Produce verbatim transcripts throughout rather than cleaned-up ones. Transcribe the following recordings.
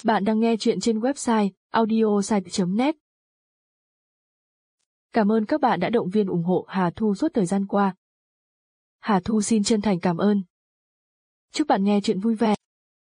Bạn đang nghe chuyện trên website audiosite chấm net. Cảm ơn các bạn đã động viên ủng hộ Hà Thu suốt thời gian qua. Hà Thu xin chân thành cảm ơn. Chúc bạn nghe chuyện vui vẻ.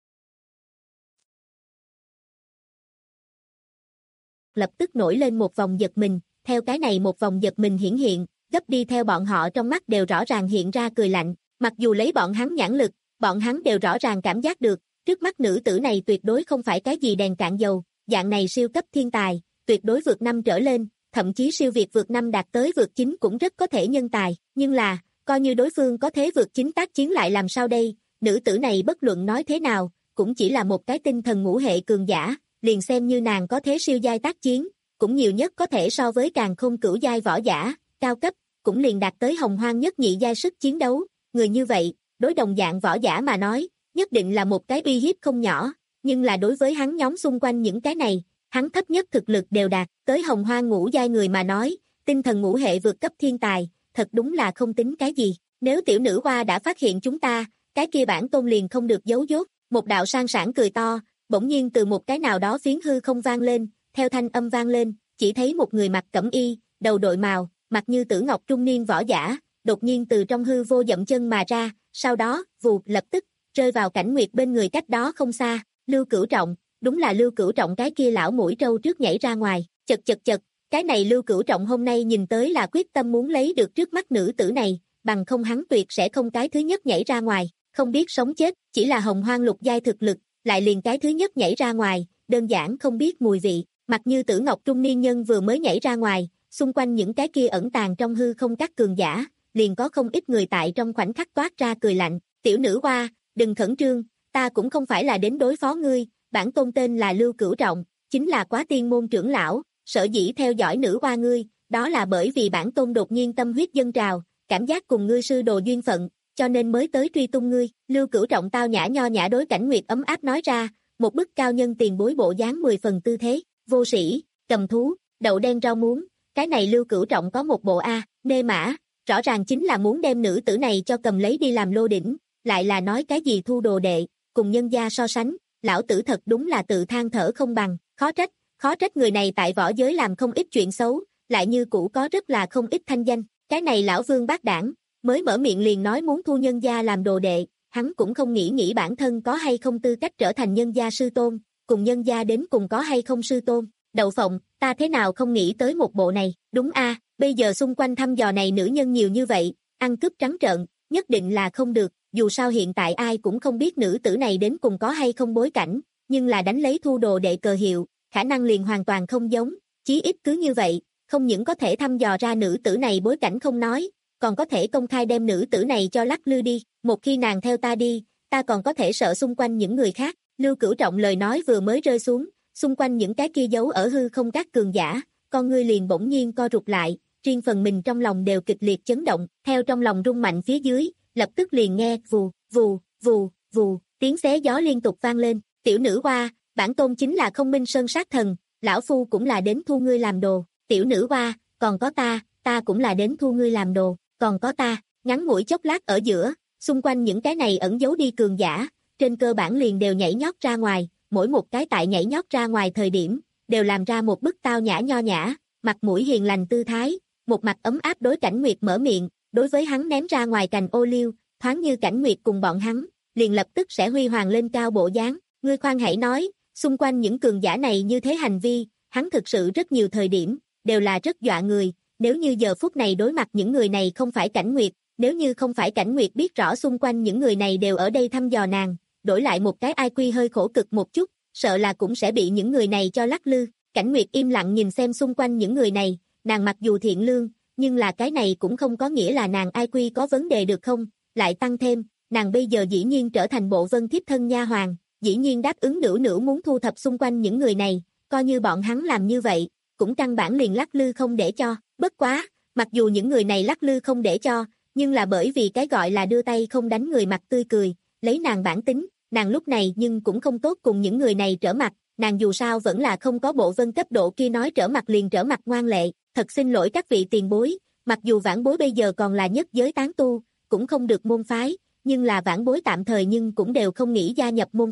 Lập tức nổi lên một vòng giật mình, theo cái này một vòng giật mình hiển hiện, gấp đi theo bọn họ trong mắt đều rõ ràng hiện ra cười lạnh, mặc dù lấy bọn hắn nhãn lực, bọn hắn đều rõ ràng cảm giác được, trước mắt nữ tử này tuyệt đối không phải cái gì đèn cạn dầu, dạng này siêu cấp thiên tài, tuyệt đối vượt năm trở lên, thậm chí siêu việt vượt năm đạt tới vượt chín cũng rất có thể nhân tài, nhưng là, coi như đối phương có thế vượt chín tác chiến lại làm sao đây, nữ tử này bất luận nói thế nào, cũng chỉ là một cái tinh thần ngũ hệ cường giả, liền xem như nàng có thế siêu giai tác chiến, cũng nhiều nhất có thể so với càng không cửu giai võ giả, cao cấp, cũng liền đạt tới hồng hoang nhất nhị giai sức chiến đấu, người như vậy, đối đồng dạng võ giả mà nói, nhất định là một cái uy hiếp không nhỏ, nhưng là đối với hắn nhóm xung quanh những cái này, hắn thấp nhất thực lực đều đạt tới hồng hoang ngũ giai người mà nói, tinh thần ngũ hệ vượt cấp thiên tài, thật đúng là không tính cái gì, nếu tiểu nữ hoa đã phát hiện chúng ta, cái kia bản tôn liền không được giấu dốt, một đạo sang sảng cười to, bỗng nhiên từ một cái nào đó phiến hư không vang lên, theo thanh âm vang lên, chỉ thấy một người mặc cẩm y, đầu đội màu, mặt như tử ngọc trung niên võ giả, đột nhiên từ trong hư vô dậm chân mà ra, sau đó, vù, lập tức, rơi vào Cảnh Nguyệt bên người cách đó không xa, Lưu Cửu Trọng, đúng là Lưu Cửu Trọng cái kia lão mũi trâu trước nhảy ra ngoài, chật chật chật, cái này Lưu Cửu Trọng hôm nay nhìn tới là quyết tâm muốn lấy được trước mắt nữ tử này, bằng không hắn tuyệt sẽ không cái thứ nhất nhảy ra ngoài, không biết sống chết, chỉ là hồng hoang lục giai thực lực, lại liền cái thứ nhất nhảy ra ngoài, đơn giản không biết mùi vị, mặt như tử ngọc trung niên nhân vừa mới nhảy ra ngoài, xung quanh những cái kia ẩn tàng trong hư không các cường giả, liền có không ít người tại trong khoảnh khắc toát ra cười lạnh, tiểu nữ hoa, đừng khẩn trương, ta cũng không phải là đến đối phó ngươi, bản tôn tên là Lưu Cửu Trọng, chính là Quá Tiên môn trưởng lão, sở dĩ theo dõi nữ hoa ngươi, đó là bởi vì bản tôn đột nhiên tâm huyết dâng trào, cảm giác cùng ngươi sư đồ duyên phận, cho nên mới tới truy tung ngươi, Lưu Cửu Trọng tao nhã nho nhã đối Cảnh Nguyệt ấm áp nói ra, một bức cao nhân tiền bối bộ dáng mười phần tư thế, vô sĩ, cầm thú, đậu đen rau muống, cái này Lưu Cửu Trọng có một bộ a, nê mã, rõ ràng chính là muốn đem nữ tử này cho cầm lấy đi làm lô đỉnh, lại là nói cái gì thu đồ đệ, cùng nhân gia so sánh, lão tử thật đúng là tự than thở không bằng, khó trách, khó trách người này tại võ giới làm không ít chuyện xấu, lại như cũ có rất là không ít thanh danh, cái này lão vương bác đảng, mới mở miệng liền nói muốn thu nhân gia làm đồ đệ, hắn cũng không nghĩ nghĩ bản thân có hay không tư cách trở thành nhân gia sư tôn, cùng nhân gia đến cùng có hay không sư tôn, đậu phộng, ta thế nào không nghĩ tới một bộ này, đúng a, bây giờ xung quanh thăm dò này nữ nhân nhiều như vậy, ăn cướp trắng trợn, nhất định là không được, dù sao hiện tại ai cũng không biết nữ tử này đến cùng có hay không bối cảnh, nhưng là đánh lấy thu đồ đệ cờ hiệu, khả năng liền hoàn toàn không giống, chí ít cứ như vậy, không những có thể thăm dò ra nữ tử này bối cảnh không nói, còn có thể công khai đem nữ tử này cho lắc lư đi, một khi nàng theo ta đi, ta còn có thể sợ xung quanh những người khác, Lưu Cửu Trọng lời nói vừa mới rơi xuống, xung quanh những cái kia giấu ở hư không các cường giả, con ngươi liền bỗng nhiên co rụt lại, riêng phần mình trong lòng đều kịch liệt chấn động, theo trong lòng rung mạnh phía dưới, lập tức liền nghe vù, vù, vù, vù, tiếng xé gió liên tục vang lên, tiểu nữ hoa, bản tôn chính là Không Minh Sơn sát thần, lão phu cũng là đến thu ngươi làm đồ, tiểu nữ hoa, còn có ta, ta cũng là đến thu ngươi làm đồ, còn có ta, ngắn ngủi chốc lát ở giữa, xung quanh những cái này ẩn giấu đi cường giả, trên cơ bản liền đều nhảy nhót ra ngoài, mỗi một cái tại nhảy nhót ra ngoài thời điểm, đều làm ra một bức tao nhã nho nhã, mặt mũi hiền lành tư thái, một mặt ấm áp đối Cảnh Nguyệt mở miệng, đối với hắn ném ra ngoài cành ô liu, thoáng như Cảnh Nguyệt cùng bọn hắn, liền lập tức sẽ huy hoàng lên cao bộ dáng, ngươi khoan hãy nói, xung quanh những cường giả này như thế hành vi, hắn thực sự rất nhiều thời điểm, đều là rất dọa người, nếu như giờ phút này đối mặt những người này không phải Cảnh Nguyệt, nếu như không phải Cảnh Nguyệt biết rõ xung quanh những người này đều ở đây thăm dò nàng, đổi lại một cái i kiu hơi khổ cực một chút, sợ là cũng sẽ bị những người này cho lắc lư, Cảnh Nguyệt im lặng nhìn xem xung quanh những người này, nàng mặc dù thiện lương, nhưng là cái này cũng không có nghĩa là nàng i kiu có vấn đề được không, lại tăng thêm, nàng bây giờ dĩ nhiên trở thành bộ vân thiếp thân nha hoàn, dĩ nhiên đáp ứng nửa nửa muốn thu thập xung quanh những người này, coi như bọn hắn làm như vậy, cũng căn bản liền lắc lư không để cho, bất quá, mặc dù những người này lắc lư không để cho, nhưng là bởi vì cái gọi là đưa tay không đánh người mặt tươi cười, lấy nàng bản tính, nàng lúc này nhưng cũng không tốt cùng những người này trở mặt, nàng dù sao vẫn là không có bộ vân cấp độ kia nói trở mặt liền trở mặt ngoan lệ, thật xin lỗi các vị tiền bối, mặc dù vãn bối bây giờ còn là nhất giới tán tu, cũng không được môn phái, nhưng là vãn bối tạm thời nhưng cũng đều không nghĩ gia nhập môn phái,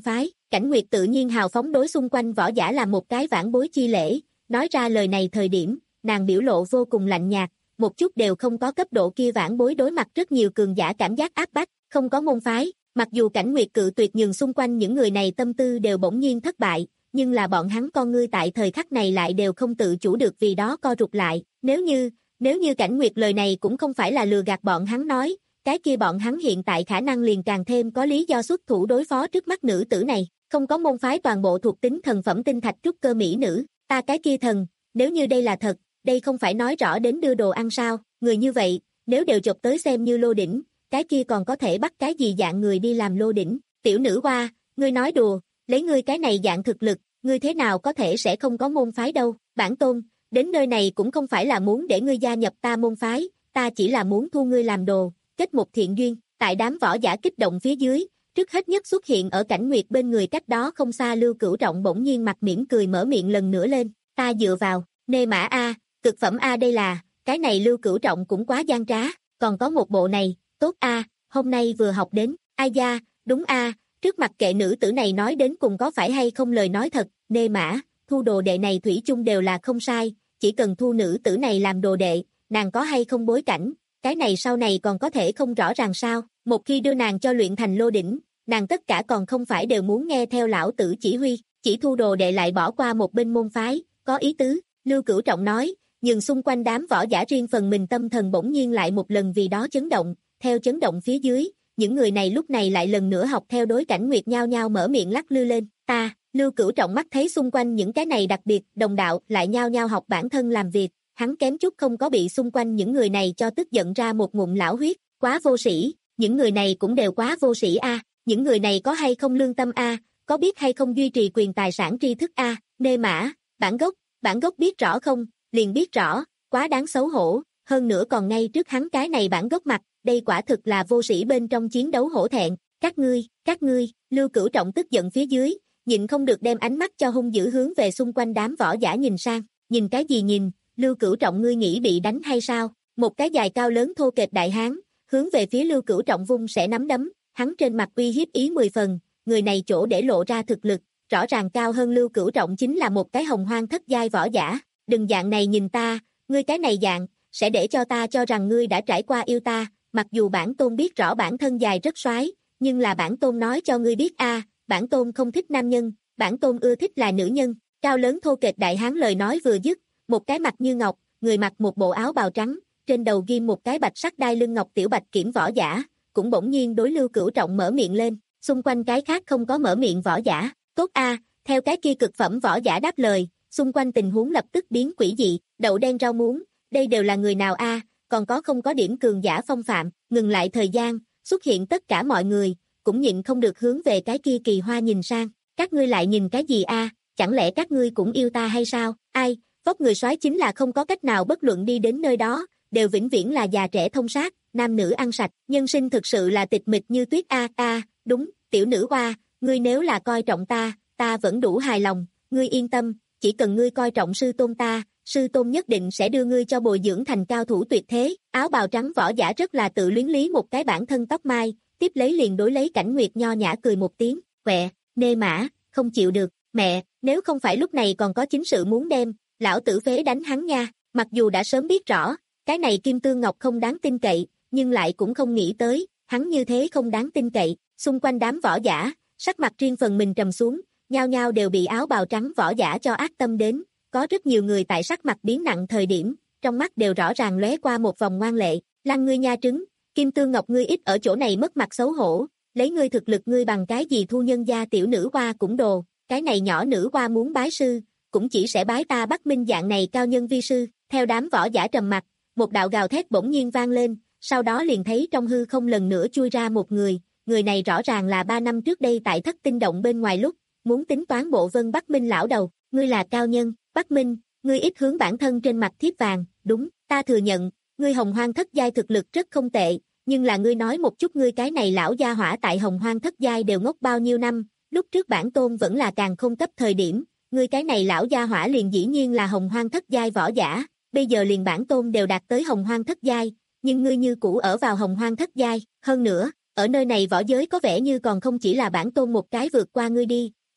Cảnh Nguyệt tự nhiên hào phóng đối xung quanh võ giả làm một cái vãn bối chi lễ, nói ra lời này thời điểm, nàng biểu lộ vô cùng lạnh nhạt, một chút đều không có cấp độ kia vãn bối đối mặt rất nhiều cường giả cảm giác áp bách, không có môn phái, mặc dù Cảnh Nguyệt cự tuyệt nhường xung quanh những người này tâm tư đều bỗng nhiên thất bại, nhưng là bọn hắn con ngươi tại thời khắc này lại đều không tự chủ được vì đó co rụt lại, nếu như, nếu như Cảnh Nguyệt lời này cũng không phải là lừa gạt bọn hắn nói, cái kia bọn hắn hiện tại khả năng liền càng thêm có lý do xuất thủ đối phó trước mắt nữ tử này, không có môn phái toàn bộ thuộc tính thần phẩm tinh thạch trúc cơ mỹ nữ, ta cái kia thần, nếu như đây là thật, đây không phải nói rõ đến đưa đồ ăn sao, người như vậy, nếu đều chụp tới xem như lô đỉnh, cái kia còn có thể bắt cái gì dạng người đi làm lô đỉnh, tiểu nữ hoa, ngươi nói đùa, lấy ngươi cái này dạng thực lực, ngươi thế nào có thể sẽ không có môn phái đâu, bản tôn, đến nơi này cũng không phải là muốn để ngươi gia nhập ta môn phái, ta chỉ là muốn thu ngươi làm đồ, kết một thiện duyên, tại đám võ giả kích động phía dưới, trước hết nhất xuất hiện ở Cảnh Nguyệt bên người cách đó không xa Lưu Cửu Trọng bỗng nhiên mặt mỉm cười mở miệng lần nữa lên, ta dựa vào, nê mã A, cực phẩm A đây là, cái này Lưu Cửu Trọng cũng quá gian trá, còn có một bộ này, tốt A, hôm nay vừa học đến, ai da, đúng A, trước mặt kệ nữ tử này nói đến cùng có phải hay không lời nói thật, nê mã, thu đồ đệ này thủy chung đều là không sai, chỉ cần thu nữ tử này làm đồ đệ, nàng có hay không bối cảnh, cái này sau này còn có thể không rõ ràng sao, một khi đưa nàng cho luyện thành lô đỉnh, nàng tất cả còn không phải đều muốn nghe theo lão tử chỉ huy, chỉ thu đồ đệ lại bỏ qua một bên môn phái, có ý tứ, Lưu Cửu Trọng nói, nhưng xung quanh đám võ giả riêng phần mình tâm thần bỗng nhiên lại một lần vì đó chấn động, theo chấn động phía dưới, những người này lúc này lại lần nữa học theo đối Cảnh Nguyệt nhao nhao mở miệng lắc lư lên, ta, Lưu Cửu Trọng mắt thấy xung quanh những cái này đặc biệt, đồng đạo lại nhao nhao học bản thân làm việc, hắn kém chút không có bị xung quanh những người này cho tức giận ra một ngụm lão huyết, quá vô sĩ, những người này cũng đều quá vô sĩ a, những người này có hay không lương tâm a, có biết hay không duy trì quyền tài sản tri thức a, nê mã, bản gốc, bản gốc biết rõ không, liền biết rõ, quá đáng xấu hổ, hơn nữa còn ngay trước hắn cái này bản gốc mặt, đây quả thực là vô sĩ bên trong chiến đấu hổ thẹn, các ngươi, các ngươi, Lưu Cửu Trọng tức giận phía dưới, nhịn không được đem ánh mắt cho hung dữ hướng về xung quanh đám võ giả nhìn sang, nhìn cái gì nhìn, Lưu Cửu Trọng ngươi nghĩ bị đánh hay sao, một cái dài cao lớn thô kệch đại hán, hướng về phía Lưu Cửu Trọng vung sẽ nắm đấm, hắn trên mặt uy hiếp ý mười phần, người này chỗ để lộ ra thực lực, rõ ràng cao hơn Lưu Cửu Trọng chính là một cái hồng hoang thất giai võ giả, đừng dạng này nhìn ta, ngươi cái này dạng, sẽ để cho ta cho rằng ngươi đã trải qua yêu ta, mặc dù bản tôn biết rõ bản thân dài rất soái, nhưng là bản tôn nói cho ngươi biết a, bản tôn không thích nam nhân, bản tôn ưa thích là nữ nhân, cao lớn thô kệch đại hán lời nói vừa dứt, một cái mặt như ngọc, người mặc một bộ áo bào trắng, trên đầu ghim một cái bạch sắc đai lưng ngọc tiểu bạch kiểm võ giả, cũng bỗng nhiên đối Lưu Cửu Trọng mở miệng lên, xung quanh cái khác không có mở miệng võ giả, tốt a, theo cái kia cực phẩm võ giả đáp lời, xung quanh tình huống lập tức biến quỷ dị, đậu đen rau muống, đây đều là người nào a, còn có không có điểm cường giả phong phạm, ngừng lại thời gian, xuất hiện tất cả mọi người, cũng nhịn không được hướng về cái kia Kỳ Hoa nhìn sang, các ngươi lại nhìn cái gì a, chẳng lẽ các ngươi cũng yêu ta hay sao, ai, vóc người soái chính là không có cách nào bất luận đi đến nơi đó, đều vĩnh viễn là già trẻ thông sát, nam nữ ăn sạch, nhân sinh thực sự là tịch mịch như tuyết a a, đúng, tiểu nữ hoa, ngươi nếu là coi trọng ta, ta vẫn đủ hài lòng, ngươi yên tâm, chỉ cần ngươi coi trọng sư tôn ta, sư tôn nhất định sẽ đưa ngươi cho bồi dưỡng thành cao thủ tuyệt thế, áo bào trắng võ giả rất là tự luyến lý một cái bản thân tóc mai, tiếp lấy liền đối lấy Cảnh Nguyệt nho nhã cười một tiếng, quẹ, nê mã, không chịu được, mẹ, nếu không phải lúc này còn có chính sự muốn đem, lão tử phế đánh hắn nha, mặc dù đã sớm biết rõ, cái này Kim Tương Ngọc không đáng tin cậy, nhưng lại cũng không nghĩ tới, hắn như thế không đáng tin cậy, xung quanh đám võ giả, sắc mặt riêng phần mình trầm xuống, nhao nhao đều bị áo bào trắng võ giả cho ác tâm đến, có rất nhiều người tại sắc mặt biến nặng thời điểm, trong mắt đều rõ ràng lóe qua một vòng ngoan lệ, lăng ngươi nha trứng, Kim Tương Ngọc ngươi ít ở chỗ này mất mặt xấu hổ, lấy ngươi thực lực ngươi bằng cái gì thu nhân gia tiểu nữ hoa cũng đồ, cái này nhỏ nữ hoa muốn bái sư, cũng chỉ sẽ bái ta Bắc Minh dạng này cao nhân vi sư, theo đám võ giả trầm mặt, một đạo gào thét bỗng nhiên vang lên, sau đó liền thấy trong hư không lần nữa chui ra một người, người này rõ ràng là ba năm trước đây tại Thất Tinh Động bên ngoài lúc, muốn tính toán bộ vân Bắc Minh lão đầu, ngươi là cao nhân, Bắc Minh, ngươi ít hướng bản thân trên mặt thiếp vàng, đúng, ta thừa nhận, ngươi hồng hoang thất giai thực lực rất không tệ, nhưng là ngươi nói một chút ngươi cái này lão gia hỏa tại hồng hoang thất giai đều ngốc bao nhiêu năm, lúc trước bản tôn vẫn là càng không cấp thời điểm, ngươi cái này lão gia hỏa liền dĩ nhiên là hồng hoang thất giai võ giả, bây giờ liền bản tôn đều đạt tới hồng hoang thất giai, nhưng ngươi như cũ ở vào hồng hoang thất giai, hơn nữa, ở nơi này võ giới có vẻ như còn không chỉ là bản tôn một cái vượt qua ngươi đi,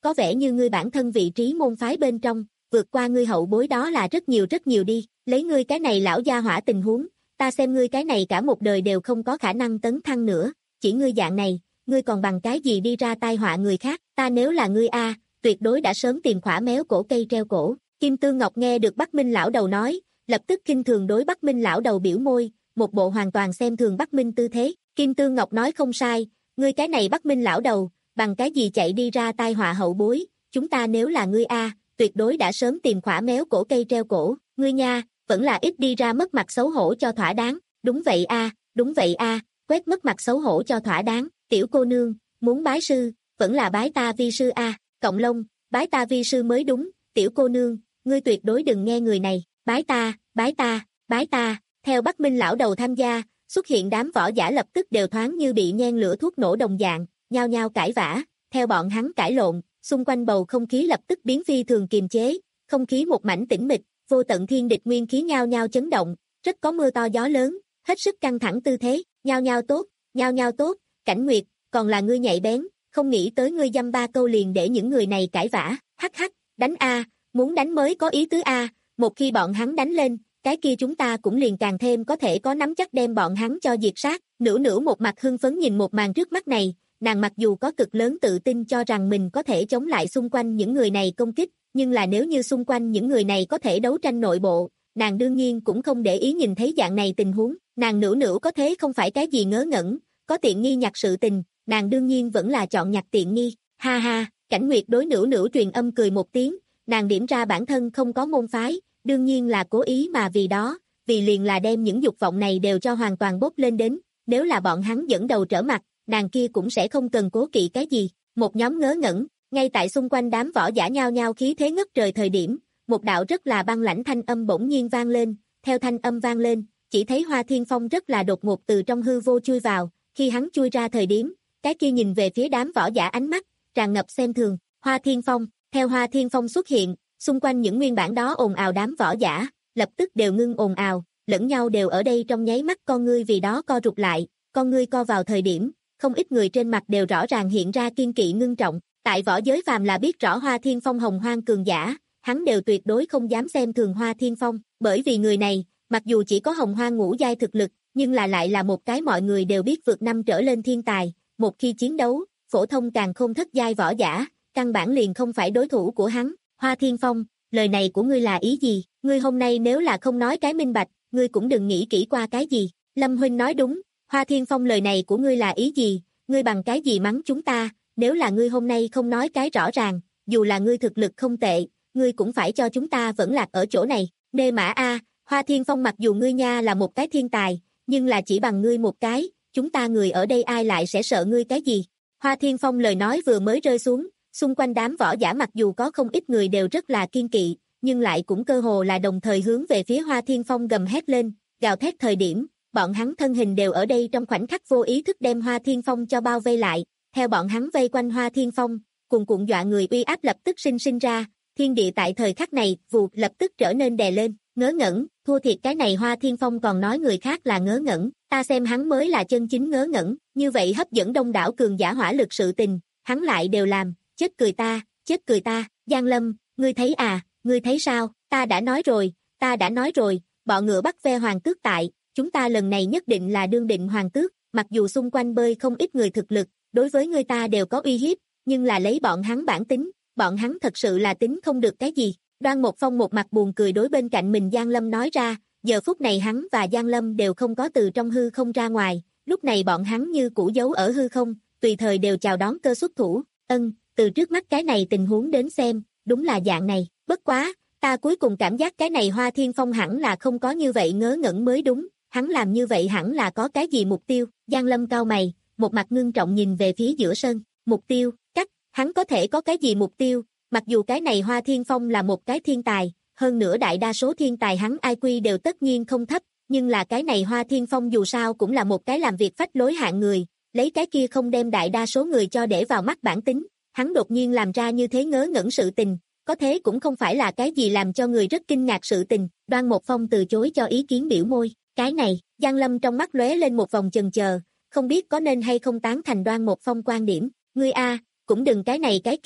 có vẻ như ngươi bản thân vị trí môn phái bên trong, vượt qua ngươi hậu bối đó là rất nhiều rất nhiều đi, lấy ngươi cái này lão gia hỏa tình huống, ta xem ngươi cái này cả một đời đều không có khả năng tấn thăng nữa, chỉ ngươi dạng này, ngươi còn bằng cái gì đi ra tai họa người khác, ta nếu là ngươi a, tuyệt đối đã sớm tìm khỏa méo cổ cây treo cổ. Kim Tương Ngọc nghe được Bắc Minh lão đầu nói, lập tức khinh thường đối Bắc Minh lão đầu biểu môi, một bộ hoàn toàn xem thường Bắc Minh tư thế. Kim Tương Ngọc nói không sai, ngươi cái này Bắc Minh lão đầu, bằng cái gì chạy đi ra tai họa hậu bối, chúng ta nếu là ngươi a, tuyệt đối đã sớm tìm khỏa méo cổ cây treo cổ, ngươi nha, vẫn là ít đi ra mất mặt xấu hổ cho thỏa đáng. Đúng vậy a, đúng vậy a, quét mất mặt xấu hổ cho thỏa đáng. Tiểu cô nương, muốn bái sư, vẫn là bái ta vi sư a. Cộng Long, bái ta vi sư mới đúng. Tiểu cô nương, ngươi tuyệt đối đừng nghe người này, bái ta, bái ta, bái ta. Theo Bắc Minh lão đầu tham gia, xuất hiện đám võ giả lập tức đều thoáng như bị nhen lửa thuốc nổ đồng dạng, nhao nhao cãi vã. Theo bọn hắn cãi lộn, xung quanh bầu không khí lập tức biến phi thường kiềm chế, không khí một mảnh tĩnh mịch, vô tận thiên địch nguyên khí nhao nhao chấn động, rất có mưa to gió lớn, hết sức căng thẳng tư thế, nhao nhao tốt, nhao nhao tốt. Cảnh Nguyệt, còn là ngươi nhạy bén, không nghĩ tới ngươi dăm ba câu liền để những người này cãi vã, hắc hắc, đánh a, muốn đánh mới có ý tứ a, một khi bọn hắn đánh lên, cái kia chúng ta cũng liền càng thêm có thể có nắm chắc đem bọn hắn cho diệt sát. Nửa nửa một mặt hưng phấn nhìn một màn trước mắt này, nàng mặc dù có cực lớn tự tin cho rằng mình có thể chống lại xung quanh những người này công kích, nhưng là nếu như xung quanh những người này có thể đấu tranh nội bộ, nàng đương nhiên cũng không để ý nhìn thấy dạng này tình huống. Nàng nửa nửa có thế không phải cái gì ngớ ngẩn, có tiện nghi nhặt sự tình, nàng đương nhiên vẫn là chọn nhặt tiện nghi. Ha ha, Cảnh Nguyệt đối nửa nửa truyền âm cười một tiếng, nàng điểm ra bản thân không có môn phái, đương nhiên là cố ý mà vì đó, vì liền là đem những dục vọng này đều cho hoàn toàn bốc lên đến, nếu là bọn hắn dẫn đầu trở mặt, nàng kia cũng sẽ không cần cố kỵ cái gì. Một nhóm ngớ ngẩn, ngay tại xung quanh đám võ giả nhao nhao khí thế ngất trời thời điểm, một đạo rất là băng lãnh thanh âm bỗng nhiên vang lên, theo thanh âm vang lên, chỉ thấy Hoa Thiên Phong rất là đột ngột từ trong hư vô chui vào, khi hắn chui ra thời điểm, cái kia nhìn về phía đám võ giả ánh mắt, tràn ngập xem thường. Hoa Thiên Phong, theo Hoa Thiên Phong xuất hiện, xung quanh những nguyên bản đó ồn ào đám võ giả, lập tức đều ngưng ồn ào, lẫn nhau đều ở đây trong nháy mắt con ngươi vì đó co rụt lại, con ngươi co vào thời điểm, không ít người trên mặt đều rõ ràng hiện ra kiên kỵ ngưng trọng, tại võ giới phàm là biết rõ Hoa Thiên Phong hồng hoang cường giả, hắn đều tuyệt đối không dám xem thường Hoa Thiên Phong, bởi vì người này, mặc dù chỉ có hồng hoang ngũ giai thực lực, nhưng là lại là một cái mọi người đều biết vượt năm trở lên thiên tài, một khi chiến đấu, phổ thông càng không thất giai võ giả, căn bản liền không phải đối thủ của hắn. Hoa Thiên Phong, lời này của ngươi là ý gì? Ngươi hôm nay nếu là không nói cái minh bạch, ngươi cũng đừng nghĩ kỹ qua cái gì. Lâm huynh nói đúng, Hoa Thiên Phong lời này của ngươi là ý gì? Ngươi bằng cái gì mắng chúng ta? Nếu là ngươi hôm nay không nói cái rõ ràng, dù là ngươi thực lực không tệ, ngươi cũng phải cho chúng ta vẫn lạc ở chỗ này. Nê mã a, Hoa Thiên Phong mặc dù ngươi nha là một cái thiên tài, nhưng là chỉ bằng ngươi một cái, chúng ta người ở đây ai lại sẽ sợ ngươi cái gì? Hoa Thiên Phong lời nói vừa mới rơi xuống, xung quanh đám võ giả mặc dù có không ít người đều rất là kiên kỵ, nhưng lại cũng cơ hồ là đồng thời hướng về phía Hoa Thiên Phong gầm hét lên, gào thét thời điểm, bọn hắn thân hình đều ở đây trong khoảnh khắc vô ý thức đem Hoa Thiên Phong cho bao vây lại, theo bọn hắn vây quanh Hoa Thiên Phong, cuồn cuộn dọa người uy áp lập tức sinh sinh ra, thiên địa tại thời khắc này, vụt lập tức trở nên đè lên, ngớ ngẩn, thua thiệt cái này Hoa Thiên Phong còn nói người khác là ngớ ngẩn, ta xem hắn mới là chân chính ngớ ngẩn, như vậy hấp dẫn đông đảo cường giả hỏa lực sự tình, hắn lại đều làm, chết cười ta, chết cười ta. Giang Lâm, ngươi thấy à, ngươi thấy sao, ta đã nói rồi, ta đã nói rồi, bọ ngựa bắt ve hoàng tước tại, chúng ta lần này nhất định là đương định hoàng tước, mặc dù xung quanh bơi không ít người thực lực, đối với người ta đều có uy hiếp, nhưng là lấy bọn hắn bản tính, bọn hắn thật sự là tính không được cái gì. Đoan Một Phong một mặt buồn cười đối bên cạnh mình Giang Lâm nói ra, giờ phút này hắn và Giang Lâm đều không có từ trong hư không ra ngoài, lúc này bọn hắn như cũ giấu ở hư không, tùy thời đều chào đón cơ xuất thủ. Ân, từ trước mắt cái này tình huống đến xem, đúng là dạng này, bất quá, ta cuối cùng cảm giác cái này Hoa Thiên Phong hẳn là không có như vậy ngớ ngẩn mới đúng, hắn làm như vậy hẳn là có cái gì mục tiêu. Giang Lâm cau mày, một mặt ngưng trọng nhìn về phía giữa sân, mục tiêu, cách, hắn có thể có cái gì mục tiêu, mặc dù cái này Hoa Thiên Phong là một cái thiên tài, hơn nữa đại đa số thiên tài hắn i kiu đều tất nhiên không thấp, nhưng là cái này Hoa Thiên Phong dù sao cũng là một cái làm việc phách lối hạng người, lấy cái kia không đem đại đa số người cho để vào mắt bản tính, hắn đột nhiên làm ra như thế ngớ ngẩn sự tình, có thế cũng không phải là cái gì làm cho người rất kinh ngạc sự tình. Đoan Một Phong từ chối cho ý kiến biểu môi, cái này, Giang Lâm trong mắt lóe lên một vòng chần chờ, không biết có nên hay không tán thành Đoan Một Phong quan điểm, ngươi a, cũng đừng cái này cái kia,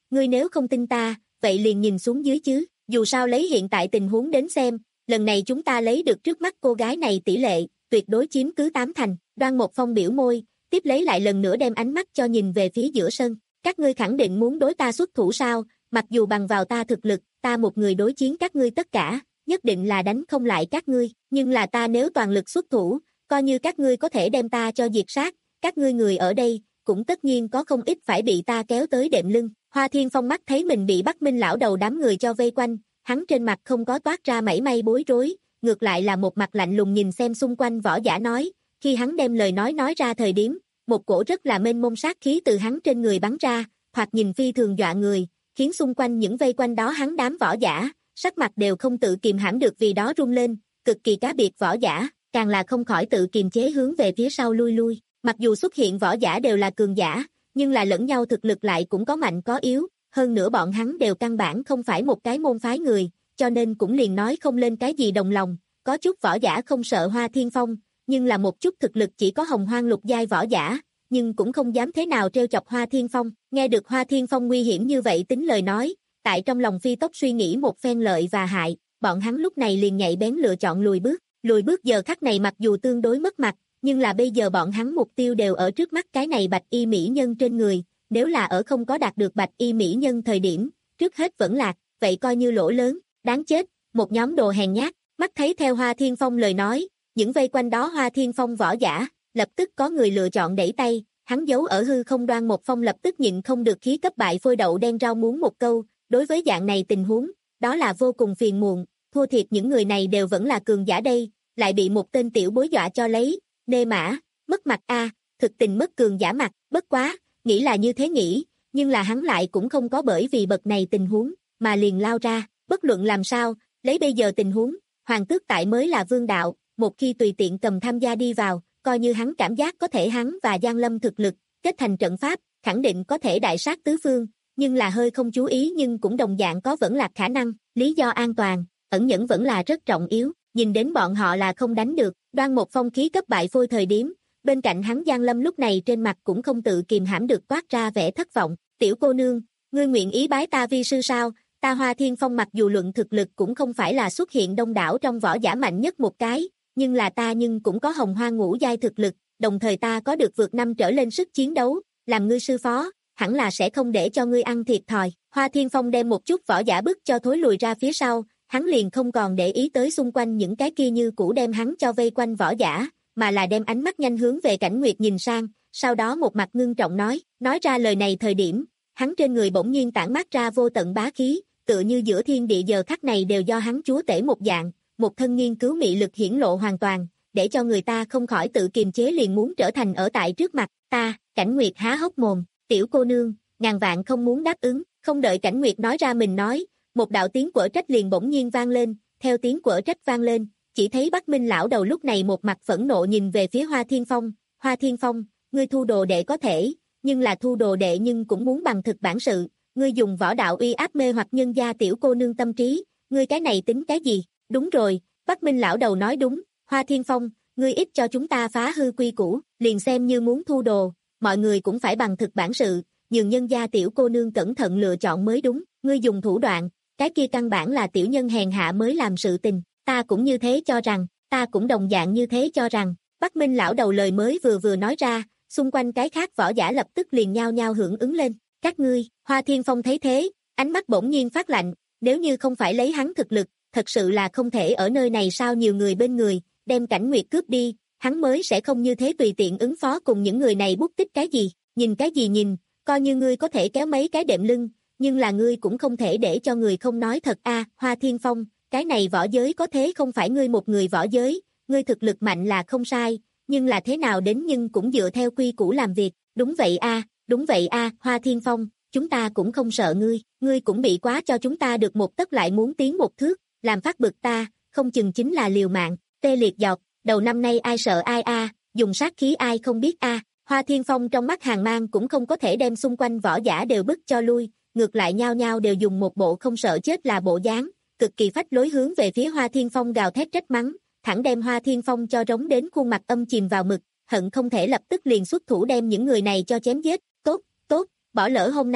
ngươi nếu không tin ta, vậy liền nhìn xuống dưới chứ, dù sao lấy hiện tại tình huống đến xem, lần này chúng ta lấy được trước mắt cô gái này tỷ lệ, tuyệt đối chiếm cứ tám thành, Đoan Mộc Phong biểu môi, tiếp lấy lại lần nữa đem ánh mắt cho nhìn về phía giữa sân, các ngươi khẳng định muốn đối ta xuất thủ sao, mặc dù bằng vào ta thực lực, ta một người đối chiến các ngươi tất cả, nhất định là đánh không lại các ngươi, nhưng là ta nếu toàn lực xuất thủ, coi như các ngươi có thể đem ta cho diệt sát, các ngươi người ở đây, cũng tất nhiên có không ít phải bị ta kéo tới đệm lưng. Hoa Thiên Phong mắt thấy mình bị Bắc Minh lão đầu đám người cho vây quanh, hắn trên mặt không có toát ra mảy may bối rối, ngược lại là một mặt lạnh lùng nhìn xem xung quanh võ giả nói, khi hắn đem lời nói nói ra thời điểm, một cổ rất là mênh mông sát khí từ hắn trên người bắn ra, hoặc nhìn phi thường dọa người, khiến xung quanh những vây quanh đó hắn đám võ giả, sắc mặt đều không tự kiềm hãm được vì đó run lên, cực kỳ cá biệt võ giả, càng là không khỏi tự kiềm chế hướng về phía sau lui lui. Mặc dù xuất hiện võ giả đều là cường giả, nhưng là lẫn nhau thực lực lại cũng có mạnh có yếu, hơn nữa bọn hắn đều căn bản không phải một cái môn phái người, cho nên cũng liền nói không lên cái gì đồng lòng, có chút võ giả không sợ Hoa Thiên Phong, nhưng là một chút thực lực chỉ có hồng hoang lục giai võ giả, nhưng cũng không dám thế nào trêu chọc Hoa Thiên Phong, nghe được Hoa Thiên Phong nguy hiểm như vậy tính lời nói, tại trong lòng phi tốc suy nghĩ một phen lợi và hại, bọn hắn lúc này liền nhạy bén lựa chọn lùi bước, lùi bước giờ khắc này mặc dù tương đối mất mặt, nhưng là bây giờ bọn hắn mục tiêu đều ở trước mắt cái này bạch y mỹ nhân trên người, nếu là ở không có đạt được bạch y mỹ nhân thời điểm, trước hết vẫn lạc, vậy coi như lỗ lớn, đáng chết, một nhóm đồ hèn nhát, mắt thấy theo Hoa Thiên Phong lời nói, những vây quanh đó Hoa Thiên Phong võ giả, lập tức có người lựa chọn đẩy tay, hắn giấu ở hư không Đoan Mộc Phong lập tức nhịn không được khí cấp bại phôi đậu đen rau muốn một câu, đối với dạng này tình huống, đó là vô cùng phiền muộn, thua thiệt những người này đều vẫn là cường giả đây, lại bị một tên tiểu bối dọa cho lấy, nê mã, mất mặt a, thực tình mất cường giả mặt, bất quá, nghĩ là như thế nghĩ, nhưng là hắn lại cũng không có bởi vì bậc này tình huống, mà liền lao ra, bất luận làm sao, lấy bây giờ tình huống, hoàng tước tại mới là vương đạo, một khi tùy tiện cầm tham gia đi vào, coi như hắn cảm giác có thể hắn và Giang Lâm thực lực, kết thành trận pháp, khẳng định có thể đại sát tứ phương, nhưng là hơi không chú ý nhưng cũng đồng dạng có vẫn là khả năng, lý do an toàn, ẩn nhẫn vẫn là rất trọng yếu, nhìn đến bọn họ là không đánh được, Đoan Mộc Phong khí cấp bại phôi thời điểm, bên cạnh hắn Giang Lâm lúc này trên mặt cũng không tự kìm hãm được toát ra vẻ thất vọng, tiểu cô nương, ngươi nguyện ý bái ta vi sư sao, ta Hoa Thiên Phong mặc dù luận thực lực cũng không phải là xuất hiện đông đảo trong võ giả mạnh nhất một cái, nhưng là ta nhưng cũng có hồng hoa ngũ giai thực lực, đồng thời ta có được vượt năm trở lên sức chiến đấu, làm ngươi sư phó, hẳn là sẽ không để cho ngươi ăn thiệt thòi. Hoa Thiên Phong đem một chút võ giả bức cho thối lùi ra phía sau, hắn liền không còn để ý tới xung quanh những cái kia như cũ đem hắn cho vây quanh võ giả, mà là đem ánh mắt nhanh hướng về Cảnh Nguyệt nhìn sang, sau đó một mặt ngưng trọng nói, nói ra lời này thời điểm, hắn trên người bỗng nhiên tản mát ra vô tận bá khí, tựa như giữa thiên địa giờ khắc này đều do hắn chúa tể một dạng, một thân nghiên cứu mị lực hiển lộ hoàn toàn, để cho người ta không khỏi tự kiềm chế liền muốn trở thành ở tại trước mặt, ta, Cảnh Nguyệt há hốc mồm, tiểu cô nương, ngàn vạn không muốn đáp ứng, không đợi Cảnh Nguyệt nói ra mình nói, một đạo tiếng quở trách liền bỗng nhiên vang lên, theo tiếng quở trách vang lên, chỉ thấy Bắc Minh lão đầu lúc này một mặt phẫn nộ nhìn về phía Hoa Thiên Phong, Hoa Thiên Phong, ngươi thu đồ đệ có thể, nhưng là thu đồ đệ nhưng cũng muốn bằng thực bản sự, ngươi dùng võ đạo uy áp mê hoặc nhân gia tiểu cô nương tâm trí, ngươi cái này tính cái gì, đúng rồi, Bắc Minh lão đầu nói đúng, Hoa Thiên Phong, ngươi ít cho chúng ta phá hư quy củ, liền xem như muốn thu đồ, mọi người cũng phải bằng thực bản sự, nhường nhân gia tiểu cô nương cẩn thận lựa chọn mới đúng, ngươi dùng thủ đoạn, cái kia căn bản là tiểu nhân hèn hạ mới làm sự tình, ta cũng như thế cho rằng, ta cũng đồng dạng như thế cho rằng, Bắc Minh lão đầu lời mới vừa vừa nói ra, xung quanh cái khác võ giả lập tức liền nhao nhao hưởng ứng lên, các ngươi, Hoa Thiên Phong thấy thế, ánh mắt bỗng nhiên phát lạnh, nếu như không phải lấy hắn thực lực, thật sự là không thể ở nơi này sao nhiều người bên người, đem Cảnh Nguyệt cướp đi, hắn mới sẽ không như thế tùy tiện ứng phó cùng những người này bút tích cái gì, nhìn cái gì nhìn, coi như ngươi có thể kéo mấy cái đệm lưng, nhưng là ngươi cũng không thể để cho người không nói thật a, Hoa Thiên Phong, cái này võ giới có thế không phải ngươi một người võ giới, ngươi thực lực mạnh là không sai, nhưng là thế nào đến nhưng cũng dựa theo quy củ làm việc, đúng vậy a, đúng vậy a, Hoa Thiên Phong, chúng ta cũng không sợ ngươi, ngươi cũng bị quá cho chúng ta được một tấc lại muốn tiến một thước, làm phát bực ta, không chừng chính là liều mạng, tê liệt giọt, đầu năm nay ai sợ ai a, dùng sát khí ai không biết a, Hoa Thiên Phong trong mắt hàng mang cũng không có thể đem xung quanh võ giả đều bức cho lui, ngược lại nhao nhao đều dùng một bộ không sợ chết là bộ dáng, cực kỳ phách lối hướng về phía Hoa Thiên Phong gào thét trách mắng, thẳng đem Hoa Thiên Phong cho rống đến khuôn mặt âm chìm vào mực, hận không thể lập tức liền xuất thủ đem những người này cho chém giết, tốt, tốt, bỏ lỡ hôm nay,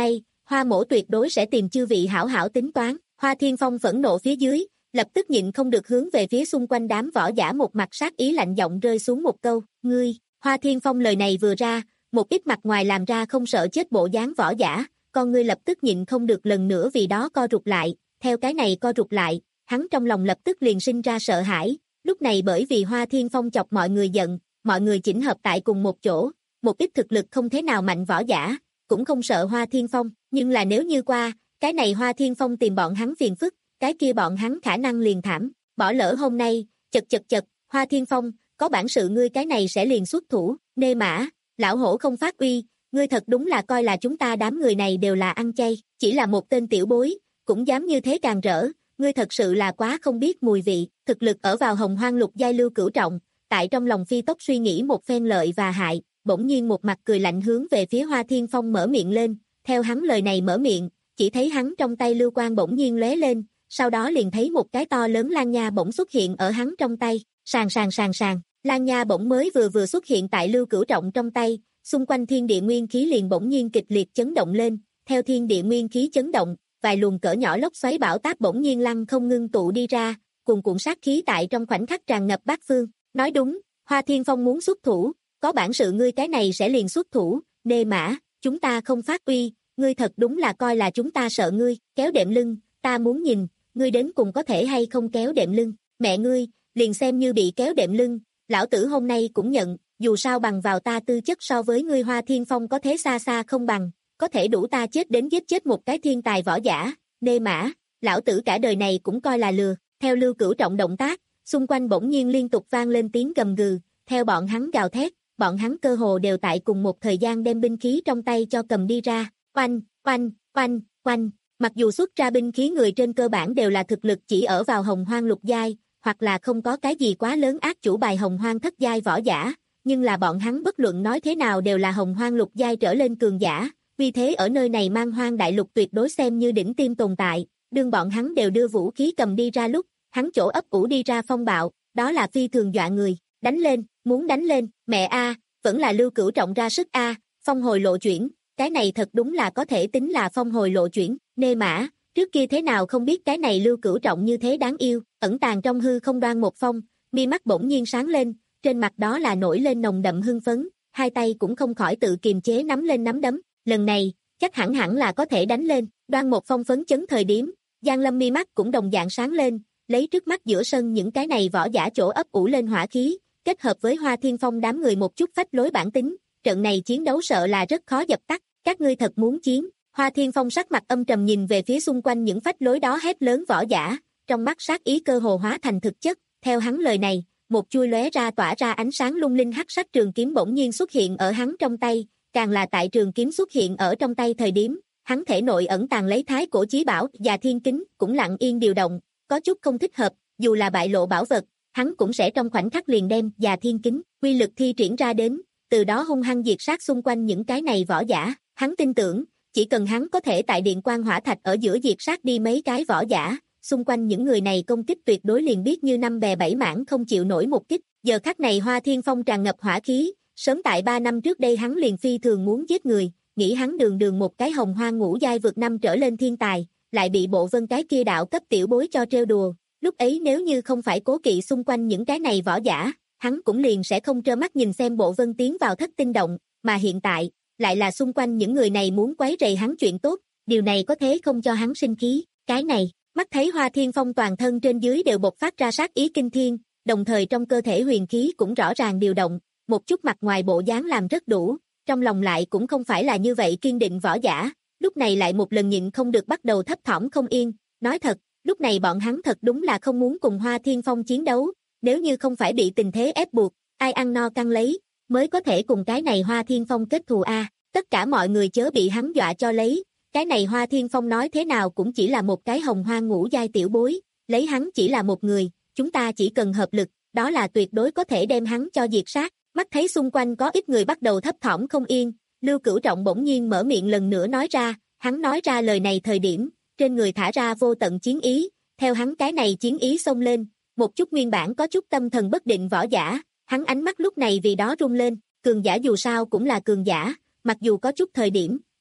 Hoa mỗ tuyệt đối sẽ tìm chư vị hảo hảo tính toán. Hoa Thiên Phong phẫn nộ phía dưới, lập tức nhịn không được hướng về phía xung quanh đám võ giả một mặt sát ý lạnh giọng rơi xuống một câu, ngươi. Hoa Thiên Phong lời này vừa ra, một ít mặt ngoài làm ra không sợ chết bộ dáng võ giả, con ngươi lập tức nhịn không được lần nữa vì đó co rụt lại, theo cái này co rụt lại, hắn trong lòng lập tức liền sinh ra sợ hãi, lúc này bởi vì Hoa Thiên Phong chọc mọi người giận, mọi người chỉnh hợp tại cùng một chỗ, một ít thực lực không thế nào mạnh võ giả, cũng không sợ Hoa Thiên Phong, nhưng là nếu như qua, cái này Hoa Thiên Phong tìm bọn hắn phiền phức, cái kia bọn hắn khả năng liền thảm, bỏ lỡ hôm nay, chật chật chật, Hoa Thiên Phong, có bản sự ngươi cái này sẽ liền xuất thủ, nê mã, lão hổ không phát uy, ngươi thật đúng là coi là chúng ta đám người này đều là ăn chay, chỉ là một tên tiểu bối, cũng dám như thế càng rỡ, ngươi thật sự là quá không biết mùi vị, thực lực ở vào hồng hoang lục giai Lưu Cửu Trọng, tại trong lòng phi tốc suy nghĩ một phen lợi và hại, bỗng nhiên một mặt cười lạnh hướng về phía Hoa Thiên Phong mở miệng lên, theo hắn lời này mở miệng, chỉ thấy hắn trong tay lưu quang bỗng nhiên lóe lên, sau đó liền thấy một cái to lớn lan nha bỗng xuất hiện ở hắn trong tay, sàn sàn sàn sàn, lan nha bỗng mới vừa vừa xuất hiện tại Lưu Cửu Trọng trong tay, xung quanh thiên địa nguyên khí liền bỗng nhiên kịch liệt chấn động lên, theo thiên địa nguyên khí chấn động, vài luồng cỡ nhỏ lốc xoáy bão táp bỗng nhiên lăng không ngưng tụ đi ra, cùng cuộn sát khí tại trong khoảnh khắc tràn ngập bát phương, nói đúng, Hoa Thiên Phong muốn xuất thủ, có bản sự ngươi cái này sẽ liền xuất thủ, nê mã, chúng ta không phát uy, ngươi thật đúng là coi là chúng ta sợ ngươi, kéo đệm lưng, ta muốn nhìn, ngươi đến cùng có thể hay không kéo đệm lưng, mẹ ngươi, liền xem như bị kéo đệm lưng, lão tử hôm nay cũng nhận, dù sao bằng vào ta tư chất so với ngươi Hoa Thiên Phong có thế xa xa không bằng, có thể đủ ta chết đến giết chết một cái thiên tài võ giả, nê mã, lão tử cả đời này cũng coi là lừa, theo Lưu Cửu Trọng động tác, xung quanh bỗng nhiên liên tục vang lên tiếng gầm gừ, theo bọn hắn gào thét, bọn hắn cơ hồ đều tại cùng một thời gian đem binh khí trong tay cho cầm đi ra, oanh, oanh, oanh, oanh, mặc dù xuất ra binh khí người trên cơ bản đều là thực lực chỉ ở vào hồng hoang lục giai, hoặc là không có cái gì quá lớn ác chủ bài hồng hoang thất giai võ giả, nhưng là bọn hắn bất luận nói thế nào đều là hồng hoang lục giai trở lên cường giả, vì thế ở nơi này mang hoang đại lục tuyệt đối xem như đỉnh tiêm tồn tại, đương bọn hắn đều đưa vũ khí cầm đi ra lúc, hắn chỗ ấp ủ đi ra phong bạo, đó là phi thường dọa người, đánh lên, muốn đánh lên, mẹ a, vẫn là Lưu Cửu Trọng ra sức a, phong hồi lộ chuyển, cái này thật đúng là có thể tính là phong hồi lộ chuyển, nê mã, trước kia thế nào không biết cái này Lưu Cửu Trọng như thế đáng yêu, ẩn tàng trong hư không đoan một phong, mi mắt bỗng nhiên sáng lên, trên mặt đó là nổi lên nồng đậm hưng phấn, hai tay cũng không khỏi tự kiềm chế nắm lên nắm đấm, lần này, chắc hẳn hẳn là có thể đánh lên, đoan một phong phấn chấn thời điểm, Giang Lâm mi mắt cũng đồng dạng sáng lên, lấy trước mắt giữa sân những cái này võ giả chỗ ấp ủ lên hỏa khí, kết hợp với Hoa Thiên Phong đám người một chút phách lối bản tính, trận này chiến đấu sợ là rất khó dập tắt, các ngươi thật muốn chiến, Hoa Thiên Phong sắc mặt âm trầm nhìn về phía xung quanh những phách lối đó hét lớn võ giả, trong mắt sát ý cơ hồ hóa thành thực chất, theo hắn lời này, một chui lóe ra tỏa ra ánh sáng lung linh hắc sắc trường kiếm bỗng nhiên xuất hiện ở hắn trong tay, càng là tại trường kiếm xuất hiện ở trong tay thời điểm, hắn thể nội ẩn tàng lấy thái cổ chí bảo và thiên kính cũng lặng yên điều động, có chút không thích hợp, dù là bại lộ bảo vật, hắn cũng sẽ trong khoảnh khắc liền đem và thiên kính, quy lực thi triển ra đến, từ đó hung hăng diệt sát xung quanh những cái này võ giả, hắn tin tưởng, chỉ cần hắn có thể tại điện quang hỏa thạch ở giữa diệt sát đi mấy cái võ giả, xung quanh những người này công kích tuyệt đối liền biết như năm bè bảy mảng không chịu nổi một kích, giờ khắc này Hoa Thiên Phong tràn ngập hỏa khí, sớm tại ba năm trước đây hắn liền phi thường muốn giết người, nghĩ hắn đường đường một cái hồng hoang ngũ giai vượt năm trở lên thiên tài, lại bị bộ vân cái kia đạo cấp tiểu bối cho trêu đùa, lúc ấy nếu như không phải cố kỵ xung quanh những cái này võ giả, hắn cũng liền sẽ không trơ mắt nhìn xem bộ vân tiến vào thất tinh động, mà hiện tại, lại là xung quanh những người này muốn quấy rầy hắn chuyện tốt, điều này có thế không cho hắn sinh khí, cái này, mắt thấy Hoa Thiên Phong toàn thân trên dưới đều bộc phát ra sát ý kinh thiên, đồng thời trong cơ thể huyền khí cũng rõ ràng điều động, một chút mặt ngoài bộ dáng làm rất đủ, trong lòng lại cũng không phải là như vậy kiên định võ giả, lúc này lại một lần nhịn không được bắt đầu thấp thỏm không yên, nói thật, lúc này bọn hắn thật đúng là không muốn cùng Hoa Thiên Phong chiến đấu, nếu như không phải bị tình thế ép buộc, ai ăn no căng lấy, mới có thể cùng cái này Hoa Thiên Phong kết thù a. Tất cả mọi người chớ bị hắn dọa cho lấy, cái này Hoa Thiên Phong nói thế nào cũng chỉ là một cái hồng hoang ngũ giai tiểu bối, lấy hắn chỉ là một người, chúng ta chỉ cần hợp lực, đó là tuyệt đối có thể đem hắn cho diệt sát. Mắt thấy xung quanh có ít người bắt đầu thấp thỏm không yên, Lưu Cửu Trọng bỗng nhiên mở miệng lần nữa nói ra, hắn nói ra lời này thời điểm, trên người thả ra vô tận chiến ý, theo hắn cái này chiến ý xông lên, một chút nguyên bản có chút tâm thần bất định võ giả, hắn ánh mắt lúc này vì đó rung lên, cường giả dù sao cũng là cường giả, mặc dù có chút thời điểm,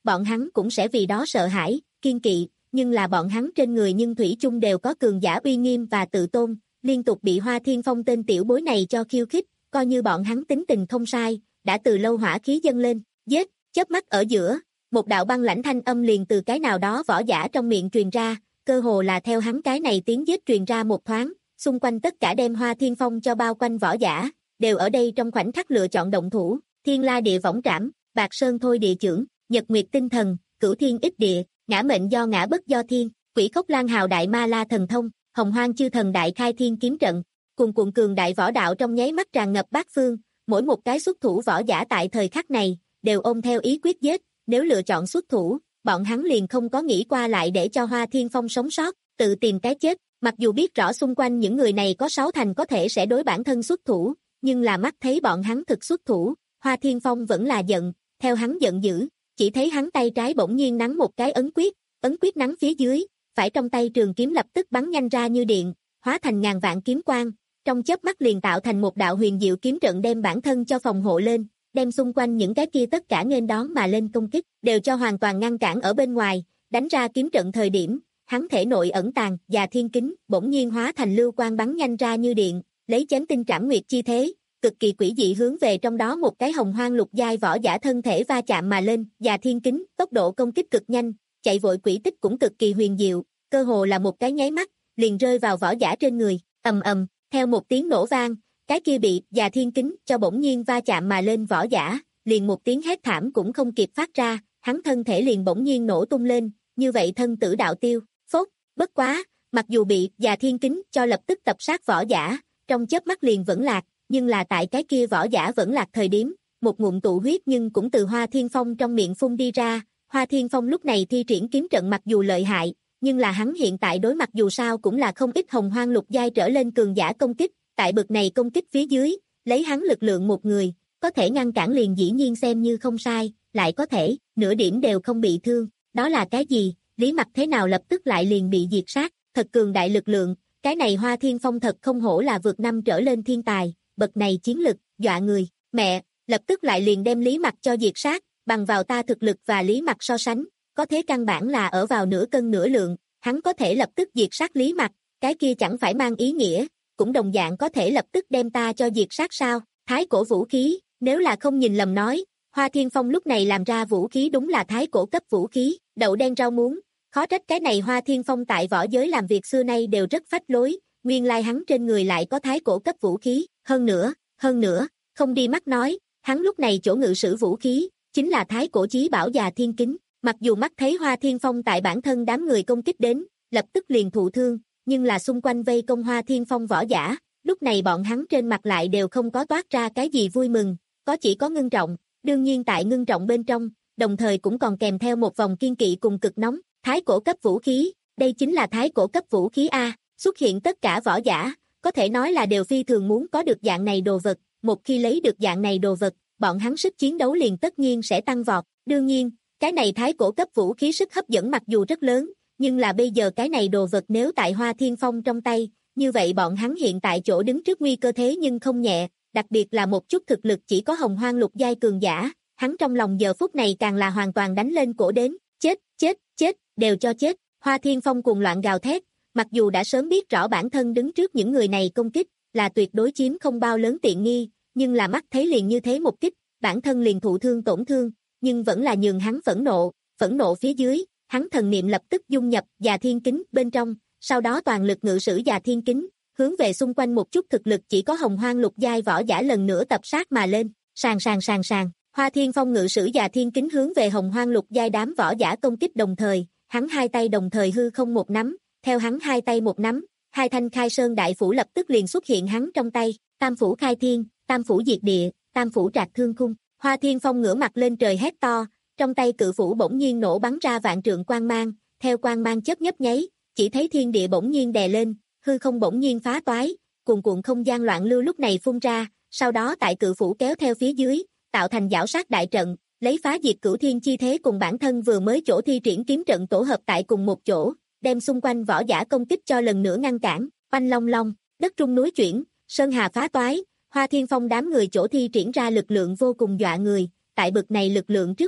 bọn hắn cũng sẽ vì đó sợ hãi, kiên kỵ, nhưng là bọn hắn trên người nhưng thủy chung đều có cường giả uy nghiêm và tự tôn, liên tục bị Hoa Thiên Phong tên tiểu bối này cho khiêu khích, coi như bọn hắn tính tình không sai, đã từ lâu hỏa khí dâng lên, giết, chớp mắt ở giữa, một đạo băng lãnh thanh âm liền từ cái nào đó võ giả trong miệng truyền ra, cơ hồ là theo hắn cái này tiếng giết truyền ra một thoáng, xung quanh tất cả đem Hoa Thiên Phong cho bao quanh võ giả, đều ở đây trong khoảnh khắc lựa chọn động thủ, Thiên La địa võng trảm, Bạc Sơn thôi địa chưởng, Nhật Nguyệt tinh thần, Cửu Thiên ích địa, ngã mệnh do ngã bất do thiên, Quỷ Khốc Lan hào đại ma la thần thông, Hồng Hoang chư thần đại khai thiên kiếm trận, cùng cuộn cường đại võ đạo trong nháy mắt tràn ngập bát phương, mỗi một cái xuất thủ võ giả tại thời khắc này đều ôm theo ý quyết giết, nếu lựa chọn xuất thủ, bọn hắn liền không có nghĩ qua lại để cho Hoa Thiên Phong sống sót, tự tìm cái chết, mặc dù biết rõ xung quanh những người này có sáu thành có thể sẽ đối bản thân xuất thủ, nhưng là mắt thấy bọn hắn thực xuất thủ, Hoa Thiên Phong vẫn là giận, theo hắn giận dữ, chỉ thấy hắn tay trái bỗng nhiên nắn một cái ấn quyết, ấn quyết nắn phía dưới, phải trong tay trường kiếm lập tức bắn nhanh ra như điện, hóa thành ngàn vạn kiếm quang, trong chớp mắt liền tạo thành một đạo huyền diệu kiếm trận đem bản thân cho phòng hộ lên, đem xung quanh những cái kia tất cả nghênh đón mà lên công kích, đều cho hoàn toàn ngăn cản ở bên ngoài, đánh ra kiếm trận thời điểm, hắn thể nội ẩn tàng và thiên kính, bỗng nhiên hóa thành lưu quang bắn nhanh ra như điện, lấy chém tinh trảm nguyệt chi thế, cực kỳ quỷ dị hướng về trong đó một cái hồng hoang lục giai võ giả thân thể va chạm mà lên, và thiên kính, tốc độ công kích cực nhanh, chạy vội quỷ tích cũng cực kỳ huyền diệu, cơ hồ là một cái nháy mắt, liền rơi vào võ giả trên người, ầm ầm, theo một tiếng nổ vang, cái kia bị và thiên kính cho bỗng nhiên va chạm mà lên võ giả, liền một tiếng hét thảm cũng không kịp phát ra, hắn thân thể liền bỗng nhiên nổ tung lên, như vậy thân tử đạo tiêu, phốt, bất quá, mặc dù bị và thiên kính cho lập tức tập sát võ giả, trong chớp mắt liền vẫn lạc, nhưng là tại cái kia võ giả vẫn lạc thời điểm, một ngụm tụ huyết nhưng cũng từ Hoa Thiên Phong trong miệng phun đi ra, Hoa Thiên Phong lúc này thi triển kiếm trận mặc dù lợi hại, nhưng là hắn hiện tại đối mặt dù sao cũng là không ít hồng hoang lục giai trở lên cường giả công kích, tại bực này công kích phía dưới, lấy hắn lực lượng một người, có thể ngăn cản liền dĩ nhiên xem như không sai, lại có thể, nửa điểm đều không bị thương, đó là cái gì, Lý Mặc thế nào lập tức lại liền bị diệt sát, thật cường đại lực lượng, cái này Hoa Thiên Phong thật không hổ là vượt năm trở lên thiên tài, bậc này chiến lực, dọa người, mẹ, lập tức lại liền đem Lý Mặc cho diệt sát, bằng vào ta thực lực và Lý Mặc so sánh, có thế căn bản là ở vào nửa cân nửa lượng, hắn có thể lập tức diệt sát Lý Mặc, cái kia chẳng phải mang ý nghĩa, cũng đồng dạng có thể lập tức đem ta cho diệt sát sao, thái cổ vũ khí, nếu là không nhìn lầm nói, Hoa Thiên Phong lúc này làm ra vũ khí đúng là thái cổ cấp vũ khí, đậu đen rau muống, khó trách cái này Hoa Thiên Phong tại võ giới làm việc xưa nay đều rất phách lối, nguyên lai hắn trên người lại có thái cổ cấp vũ khí, hơn nữa, hơn nữa, không đi mắt nói, hắn lúc này chỗ ngự sử vũ khí, chính là thái cổ chí bảo già thiên kính, mặc dù mắt thấy Hoa Thiên Phong tại bản thân đám người công kích đến, lập tức liền thụ thương, nhưng là xung quanh vây công Hoa Thiên Phong võ giả, lúc này bọn hắn trên mặt lại đều không có toát ra cái gì vui mừng, có chỉ có ngưng trọng, đương nhiên tại ngưng trọng bên trong, đồng thời cũng còn kèm theo một vòng kiên kỵ cùng cực nóng, thái cổ cấp vũ khí, đây chính là thái cổ cấp vũ khí A, xuất hiện tất cả võ giả, có thể nói là đều phi thường muốn có được dạng này đồ vật, một khi lấy được dạng này đồ vật, bọn hắn sức chiến đấu liền tất nhiên sẽ tăng vọt, đương nhiên, cái này thái cổ cấp vũ khí sức hấp dẫn mặc dù rất lớn, nhưng là bây giờ cái này đồ vật nếu tại Hoa Thiên Phong trong tay, như vậy bọn hắn hiện tại chỗ đứng trước nguy cơ thế nhưng không nhẹ, đặc biệt là một chút thực lực chỉ có hồng hoang lục giai cường giả, hắn trong lòng giờ phút này càng là hoàn toàn đánh lên cổ đến, chết, chết, chết, đều cho chết, Hoa Thiên Phong cuồng loạn gào thét, mặc dù đã sớm biết rõ bản thân đứng trước những người này công kích, là tuyệt đối chiếm không bao lớn tiện nghi, nhưng là mắt thấy liền như thế một kích, bản thân liền thụ thương tổn thương, nhưng vẫn là nhường hắn phẫn nộ, phẫn nộ phía dưới, hắn thần niệm lập tức dung nhập Già Thiên Kính bên trong, sau đó toàn lực ngự sử Già Thiên Kính, hướng về xung quanh một chút thực lực chỉ có hồng hoang lục giai võ giả lần nữa tập sát mà lên, sàn sàn sàn sàn, Hoa Thiên Phong ngự sử Già Thiên Kính hướng về hồng hoang lục giai đám võ giả công kích đồng thời, hắn hai tay đồng thời hư không một nắm, theo hắn hai tay một nắm, hai thanh khai sơn đại phủ lập tức liền xuất hiện hắn trong tay, tam phủ khai thiên, tam phủ diệt địa, tam phủ trạc thương khung, Hoa Thiên Phong ngửa mặt lên trời hét to, trong tay cự phủ bỗng nhiên nổ bắn ra vạn trượng quang mang, theo quang mang chớp nhấp nháy, chỉ thấy thiên địa bỗng nhiên đè lên, hư không bỗng nhiên phá toái, cuồn cuộn không gian loạn lưu lúc này phun ra, sau đó tại cự phủ kéo theo phía dưới, tạo thành giảo sát đại trận, lấy phá diệt cửu thiên chi thế cùng bản thân vừa mới chỗ thi triển kiếm trận tổ hợp tại cùng một chỗ, đem xung quanh võ giả công kích cho lần nữa ngăn cản, oanh long long, đất trung núi chuyển, sơn hà phá toái, Hoa Thiên Phong đám người chỗ thi triển ra lực lượng vô cùng dọa người, tại bực này lực lượng trước mặt,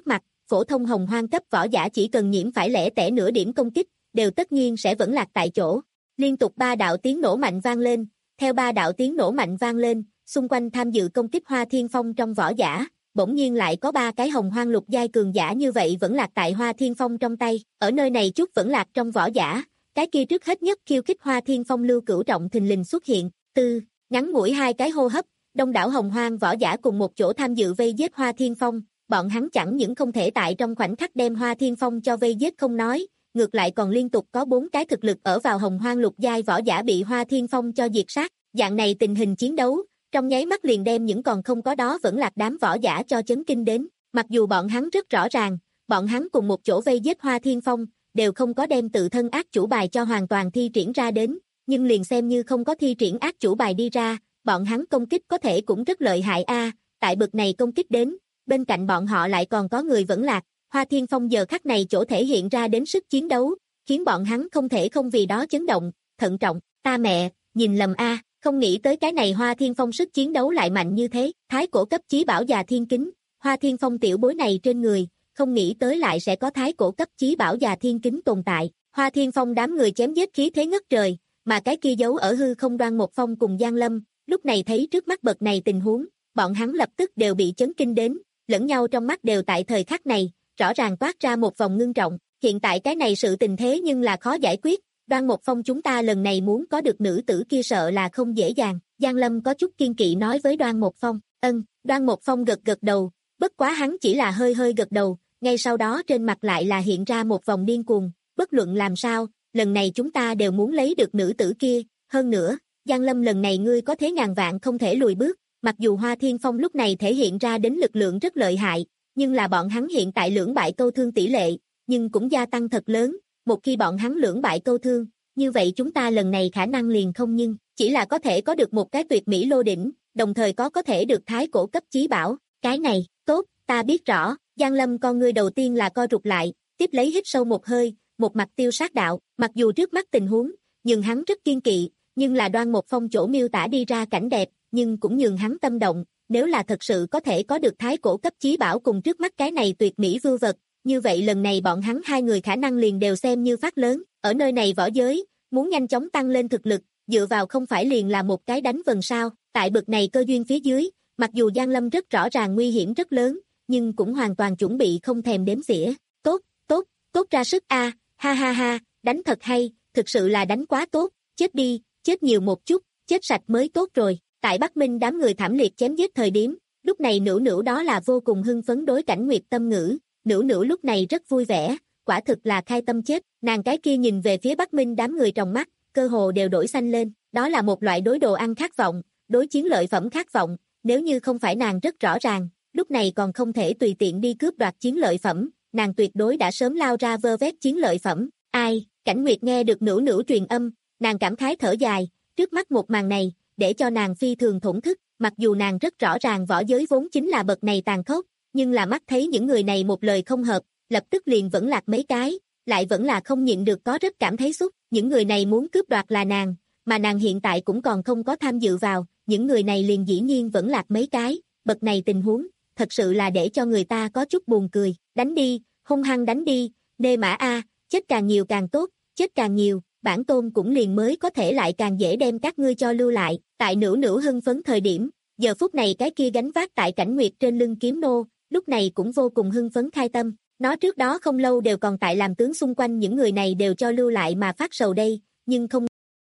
phổ thông hồng hoang cấp võ giả chỉ cần nhiễm phải lẻ tẻ nửa điểm công kích, đều tất nhiên sẽ vẫn lạc tại chỗ. Liên tục ba đạo tiếng nổ mạnh vang lên, theo ba đạo tiếng nổ mạnh vang lên, xung quanh tham dự công kích Hoa Thiên Phong trong võ giả, bỗng nhiên lại có ba cái hồng hoang lục giai cường giả như vậy vẫn lạc tại Hoa Thiên Phong trong tay. Ở nơi này chút vẫn lạc trong võ giả, cái kia trước hết nhất khiêu khích Hoa Thiên Phong Lưu Cửu Trọng thình lình xuất hiện. Tư, ngắn ngủi hai cái hô hấp, đông đảo hồng hoang võ giả cùng một chỗ tham dự vây giết Hoa Thiên Phong, bọn hắn chẳng những không thể tại trong khoảnh khắc đem Hoa Thiên Phong cho vây giết không nói, ngược lại còn liên tục có bốn cái thực lực ở vào hồng hoang lục giai võ giả bị Hoa Thiên Phong cho diệt sát. Dạng này tình hình chiến đấu, trong nháy mắt liền đem những còn không có đó vẫn lạc đám võ giả cho chấn kinh đến. Mặc dù bọn hắn rất rõ ràng, bọn hắn cùng một chỗ vây giết Hoa Thiên Phong, đều không có đem tự thân ác chủ bài cho hoàn toàn thi triển ra đến, nhưng liền xem như không có thi triển ác chủ bài đi ra, bọn hắn công kích có thể cũng rất lợi hại a. Tại bực này công kích đến, bên cạnh bọn họ lại còn có người vẫn lạc. Hoa Thiên Phong giờ khắc này chỗ thể hiện ra đến sức chiến đấu, khiến bọn hắn không thể không vì đó chấn động, thận trọng. Ta mẹ, nhìn lầm a, không nghĩ tới cái này Hoa Thiên Phong sức chiến đấu lại mạnh như thế. Thái cổ cấp chí bảo già thiên kính, Hoa Thiên Phong tiểu bối này trên người, không nghĩ tới lại sẽ có thái cổ cấp chí bảo già thiên kính tồn tại. Hoa Thiên Phong đám người chém giết khí thế ngất trời, mà cái kia giấu ở hư không Đoan Một Phong cùng Giang Lâm, lúc này thấy trước mắt bậc này tình huống, bọn hắn lập tức đều bị chấn kinh đến, lẫn nhau trong mắt đều tại thời khắc này, rõ ràng toát ra một vòng ngưng trọng. Hiện tại cái này sự tình thế nhưng là khó giải quyết, Đoan Một Phong chúng ta lần này muốn có được nữ tử kia sợ là không dễ dàng. Giang Lâm có chút kiên kỵ nói với Đoan Một Phong. Ân, Đoan Một Phong gật gật đầu, bất quá hắn chỉ là hơi hơi gật đầu, ngay sau đó trên mặt lại là hiện ra một vòng điên cuồng. Bất luận làm sao, lần này chúng ta đều muốn lấy được nữ tử kia, hơn nữa, Giang Lâm lần này ngươi có thế ngàn vạn không thể lùi bước. Mặc dù Hoa Thiên Phong lúc này thể hiện ra đến lực lượng rất lợi hại, nhưng là bọn hắn hiện tại lưỡng bại câu thương tỷ lệ, nhưng cũng gia tăng thật lớn. Một khi bọn hắn lưỡng bại câu thương, như vậy chúng ta lần này khả năng liền không nhưng, chỉ là có thể có được một cái tuyệt mỹ lô đỉnh, đồng thời có có thể được thái cổ cấp chí bảo. Cái này, tốt, ta biết rõ. Giang Lâm con ngươi đầu tiên là co rụt lại, tiếp lấy hít sâu một hơi, một mặt tiêu sát đạo. Mặc dù trước mắt tình huống, nhưng hắn rất kiên kỵ, nhưng là Đoan Một Phong chỗ miêu tả đi ra cảnh đẹp, nhưng cũng nhường hắn tâm động. Nếu là thật sự có thể có được thái cổ cấp chí bảo cùng trước mắt cái này tuyệt mỹ vưu vật, như vậy lần này bọn hắn hai người khả năng liền đều xem như phát lớn. Ở nơi này võ giới, muốn nhanh chóng tăng lên thực lực, dựa vào không phải liền là một cái đánh vần sao. Tại bực này cơ duyên phía dưới, mặc dù Giang Lâm rất rõ ràng nguy hiểm rất lớn, nhưng cũng hoàn toàn chuẩn bị không thèm đếm xỉa. Tốt, tốt, tốt ra sức a, ha ha ha, đánh thật hay, thực sự là đánh quá tốt, chết đi, chết nhiều một chút, chết sạch mới tốt rồi. Tại Bắc Minh đám người thảm liệt chém giết thời điểm, lúc này Nữu Nữu đó là vô cùng hưng phấn đối Cảnh Nguyệt tâm ngữ. Nữu Nữu lúc này rất vui vẻ, quả thực là khai tâm chết. Nàng cái kia nhìn về phía Bắc Minh đám người trong mắt, cơ hồ đều đổi xanh lên. Đó là một loại đối đồ ăn khát vọng, đối chiến lợi phẩm khát vọng. Nếu như không phải nàng rất rõ ràng, lúc này còn không thể tùy tiện đi cướp đoạt chiến lợi phẩm, nàng tuyệt đối đã sớm lao ra vơ vét chiến lợi phẩm. Ai? Cảnh Nguyệt nghe được Nữu Nữu truyền âm, nàng cảm khái thở dài, trước mắt một màn này, để cho nàng phi thường thổn thức. Mặc dù nàng rất rõ ràng võ giới vốn chính là bậc này tàn khốc, nhưng là mắt thấy những người này một lời không hợp, lập tức liền vẫn lạc mấy cái, lại vẫn là không nhịn được có rất cảm thấy xúc. Những người này muốn cướp đoạt là nàng, mà nàng hiện tại cũng còn không có tham dự vào, những người này liền dĩ nhiên vẫn lạc mấy cái, bậc này tình huống, thật sự là để cho người ta có chút buồn cười. Đánh đi, hung hăng đánh đi, nê mã a, chết càng nhiều càng tốt, chết càng nhiều, bản tôn cũng liền mới có thể lại càng dễ đem các ngươi cho lưu lại. Tại Nữu Nữu hưng phấn thời điểm, giờ phút này cái kia gánh vác tại Cảnh Nguyệt trên lưng kiếm nô, lúc này cũng vô cùng hưng phấn khai tâm. Nó trước đó không lâu đều còn tại làm tướng xung quanh những người này đều cho lưu lại mà phát sầu đây, nhưng không.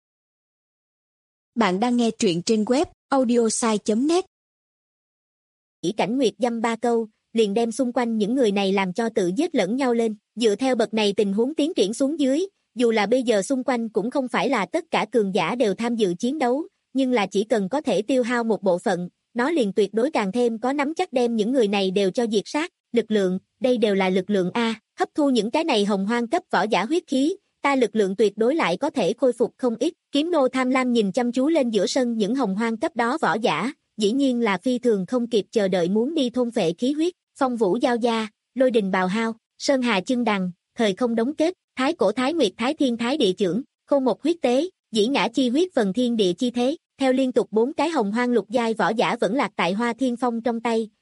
Bạn đang nghe truyện trên web audiosai chấm net. Chỉ Cảnh Nguyệt dăm ba câu, liền đem xung quanh những người này làm cho tự giết lẫn nhau lên. Dựa theo bậc này tình huống tiến triển xuống dưới, dù là bây giờ xung quanh cũng không phải là tất cả cường giả đều tham dự chiến đấu, nhưng là chỉ cần có thể tiêu hao một bộ phận, nó liền tuyệt đối càng thêm có nắm chắc đem những người này đều cho diệt sát. Lực lượng, đây đều là lực lượng a, hấp thu những cái này hồng hoang cấp võ giả huyết khí, ta lực lượng tuyệt đối lại có thể khôi phục không ít. Kiếm nô tham lam nhìn chăm chú lên giữa sân những hồng hoang cấp đó võ giả, dĩ nhiên là phi thường không kịp chờ đợi muốn đi thôn phệ khí huyết. Phong vũ giao gia, lôi đình bào hao, sơn hà chân đằng, thời không đóng kết, thái cổ thái nguyệt thái thiên thái địa trưởng, khô một huyết tế, dĩ ngã chi huyết phần thiên địa chi thế. Theo liên tục bốn cái hồng hoang lục giai võ giả vẫn lạc tại Hoa Thiên Phong trong tay,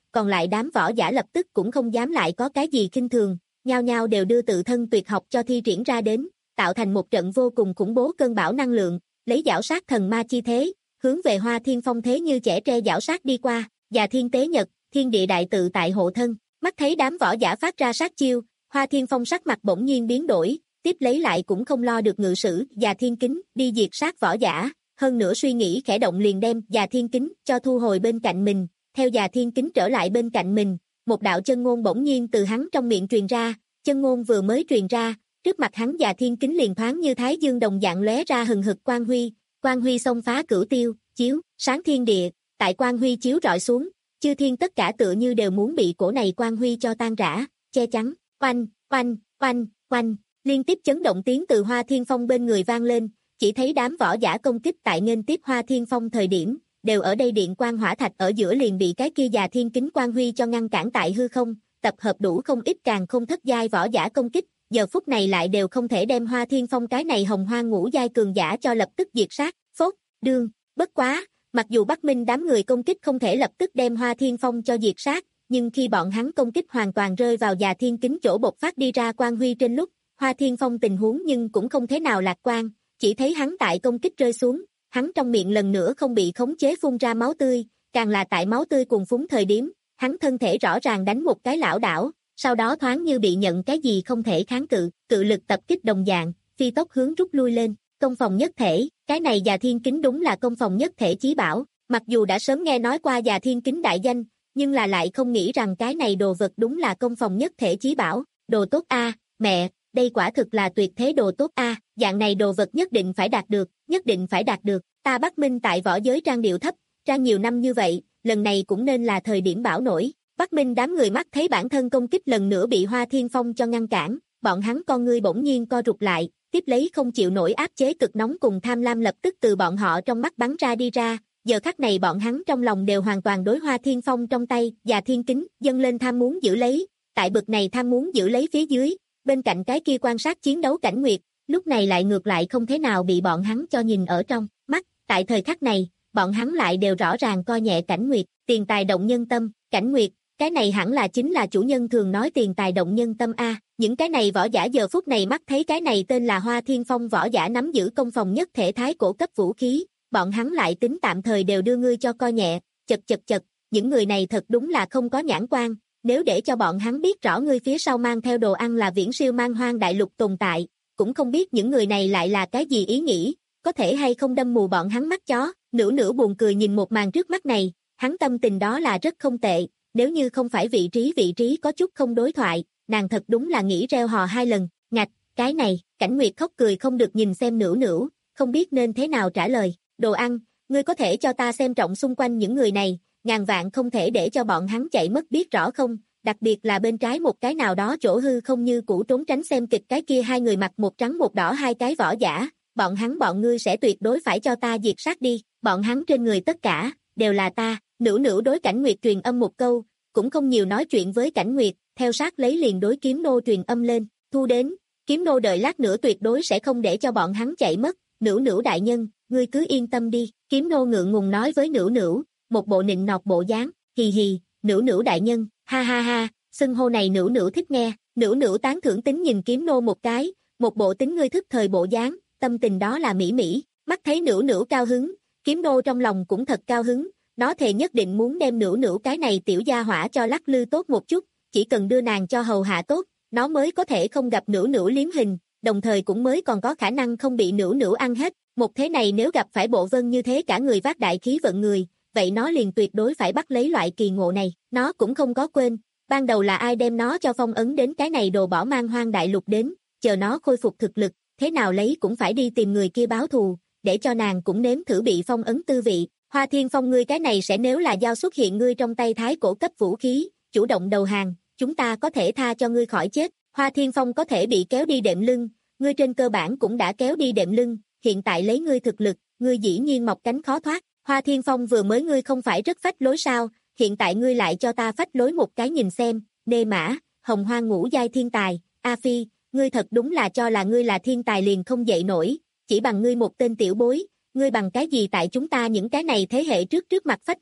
còn lại đám võ giả lập tức cũng không dám lại có cái gì khinh thường, nhao nhao đều đưa tự thân tuyệt học cho thi triển ra đến, tạo thành một trận vô cùng khủng bố cơn bão năng lượng, lấy giảo sát thần ma chi thế, hướng về Hoa Thiên Phong thế như chẻ tre giảo sát đi qua, Già Thiên Tế Nhật, thiên địa đại tự tại hộ thân, mắt thấy đám võ giả phát ra sát chiêu, Hoa Thiên Phong sắc mặt bỗng nhiên biến đổi, tiếp lấy lại cũng không lo được ngự sử Già Thiên Kính đi diệt sát võ giả, hơn nữa suy nghĩ khẽ động liền đem Già Thiên Kính cho thu hồi bên cạnh mình, theo Già Thiên Kính trở lại bên cạnh mình, một đạo chân ngôn bỗng nhiên từ hắn trong miệng truyền ra, chân ngôn vừa mới truyền ra, trước mặt hắn Già Thiên Kính liền thoáng như thái dương đồng dạng lóe ra hừng hực quang huy, quang huy xông phá cửu tiêu, chiếu sáng thiên địa, tại quang huy chiếu rọi xuống, chư thiên tất cả tựa như đều muốn bị cổ này quang huy cho tan rã, che chắn, oanh, oanh, oanh, oanh, liên tiếp chấn động tiếng từ Hoa Thiên Phong bên người vang lên, chỉ thấy đám võ giả công kích tại nghênh tiếp Hoa Thiên Phong thời điểm, đều ở đây điện quang hỏa thạch ở giữa liền bị cái kia Già Thiên Kính quang huy cho ngăn cản tại hư không, tập hợp đủ không ít càng không thất giai võ giả công kích, giờ phút này lại đều không thể đem Hoa Thiên Phong cái này hồng hoang ngũ giai cường giả cho lập tức diệt sát, phốt, đương, bất quá, mặc dù Bắc Minh đám người công kích không thể lập tức đem Hoa Thiên Phong cho diệt sát, nhưng khi bọn hắn công kích hoàn toàn rơi vào Già Thiên Kính chỗ bộc phát đi ra quang huy trên lúc, Hoa Thiên Phong tình huống nhưng cũng không thế nào lạc quan, chỉ thấy hắn tại công kích rơi xuống, hắn trong miệng lần nữa không bị khống chế phun ra máu tươi, càng là tại máu tươi cùng phúng thời điểm, hắn thân thể rõ ràng đánh một cái lảo đảo, sau đó thoáng như bị nhận cái gì không thể kháng cự, cự lực tập kích đồng dạng, phi tốc hướng rút lui lên, công phòng nhất thể, cái này Già Thiên Kính đúng là công phòng nhất thể chí bảo, mặc dù đã sớm nghe nói qua Già Thiên Kính đại danh, nhưng là lại không nghĩ rằng cái này đồ vật đúng là công phòng nhất thể chí bảo, đồ tốt a, mẹ, đây quả thực là tuyệt thế đồ tốt a, dạng này đồ vật nhất định phải đạt được, nhất định phải đạt được, ta Bắc Minh tại võ giới trang điệu thấp, trang nhiều năm như vậy, lần này cũng nên là thời điểm bão nổi. Bắc Minh đám người mắt thấy bản thân công kích lần nữa bị Hoa Thiên Phong cho ngăn cản, bọn hắn con ngươi bỗng nhiên co rụt lại, tiếp lấy không chịu nổi áp chế cực nóng cùng tham lam lập tức từ bọn họ trong mắt bắn ra đi ra, giờ khắc này bọn hắn trong lòng đều hoàn toàn đối Hoa Thiên Phong trong tay, Già Thiên Kính, dâng lên tham muốn giữ lấy, tại bực này tham muốn giữ lấy phía dưới, bên cạnh cái kia quan sát chiến đấu Cảnh Nguyệt, lúc này lại ngược lại không thế nào bị bọn hắn cho nhìn ở trong mắt, tại thời khắc này, bọn hắn lại đều rõ ràng coi nhẹ Cảnh Nguyệt, tiền tài động nhân tâm, Cảnh Nguyệt, cái này hẳn là chính là chủ nhân thường nói tiền tài động nhân tâm a, những cái này võ giả giờ phút này mắt thấy cái này tên là Hoa Thiên Phong võ giả nắm giữ công phòng nhất thể thái cổ cấp vũ khí, bọn hắn lại tính tạm thời đều đưa ngươi cho coi nhẹ, chật chật chật, những người này thật đúng là không có nhãn quan, nếu để cho bọn hắn biết rõ ngươi phía sau mang theo đồ ăn là viễn siêu man hoang đại lục tồn tại, cũng không biết những người này lại là cái gì ý nghĩ, có thể hay không đâm mù bọn hắn mắt chó, nửa nửa buồn cười nhìn một màn trước mắt này, hắn tâm tình đó là rất không tệ, nếu như không phải vị trí vị trí có chút không đối thoại, nàng thật đúng là nghĩ reo hò hai lần, ngạch, cái này, Cảnh Nguyệt khóc cười không được nhìn xem nửa nửa, không biết nên thế nào trả lời, đồ ăn, ngươi có thể cho ta xem trọng xung quanh những người này, ngàn vạn không thể để cho bọn hắn chạy mất biết rõ không, đặc biệt là bên trái một cái nào đó chỗ hư không như cũ trốn tránh xem kịch cái kia hai người mặc một trắng một đỏ hai cái võ giả, bọn hắn bọn ngươi sẽ tuyệt đối phải cho ta diệt sát đi, bọn hắn trên người tất cả, đều là ta, nửa nửa đối Cảnh Nguyệt truyền âm một câu, cũng không nhiều nói chuyện với Cảnh Nguyệt, theo sát lấy liền đối kiếm nô truyền âm lên, thu đến, kiếm nô đợi lát nữa tuyệt đối sẽ không để cho bọn hắn chạy mất, nửa nửa đại nhân, ngươi cứ yên tâm đi, kiếm nô ngượng ngùng nói với nửa nửa, một bộ nịnh nọt bộ dáng, hì hì, nửa nửa đại nhân, ha ha ha, xưng hô này nửa nửa thích nghe, nửa nửa tán thưởng tính nhìn kiếm nô một cái, một bộ tính ngươi thức thời bộ dáng, tâm tình đó là mỹ mỹ, mắt thấy nửa nửa cao hứng, kiếm nô trong lòng cũng thật cao hứng, nó thề nhất định muốn đem nửa nửa cái này tiểu gia hỏa cho lắc lư tốt một chút, chỉ cần đưa nàng cho hầu hạ tốt, nó mới có thể không gặp nửa nửa liếm hình, đồng thời cũng mới còn có khả năng không bị nửa nửa ăn hết, một thế này nếu gặp phải Bộ Vân như thế cả người vác đại khí vận người, vậy nó liền tuyệt đối phải bắt lấy loại kỳ ngộ này, nó cũng không có quên, ban đầu là ai đem nó cho phong ấn đến cái này đồ bỏ man hoang đại lục đến, chờ nó khôi phục thực lực, thế nào lấy cũng phải đi tìm người kia báo thù, để cho nàng cũng nếm thử bị phong ấn tư vị. Hoa Thiên Phong ngươi cái này sẽ nếu là giao xuất hiện ngươi trong tay thái cổ cấp vũ khí, chủ động đầu hàng, chúng ta có thể tha cho ngươi khỏi chết. Hoa Thiên Phong có thể bị kéo đi đệm lưng, ngươi trên cơ bản cũng đã kéo đi đệm lưng, hiện tại lấy ngươi thực lực, ngươi dĩ nhiên mọc cánh khó thoát. Hoa Thiên Phong vừa mới ngươi không phải rất phách lối sao, hiện tại ngươi lại cho ta phách lối một cái nhìn xem, nê mã, hồng hoa ngũ giai thiên tài, A Phi, ngươi thật đúng là cho là ngươi là thiên tài liền không dậy nổi, chỉ bằng ngươi một tên tiểu bối, ngươi bằng cái gì tại chúng ta những cái này thế hệ trước trước mặt phách lối,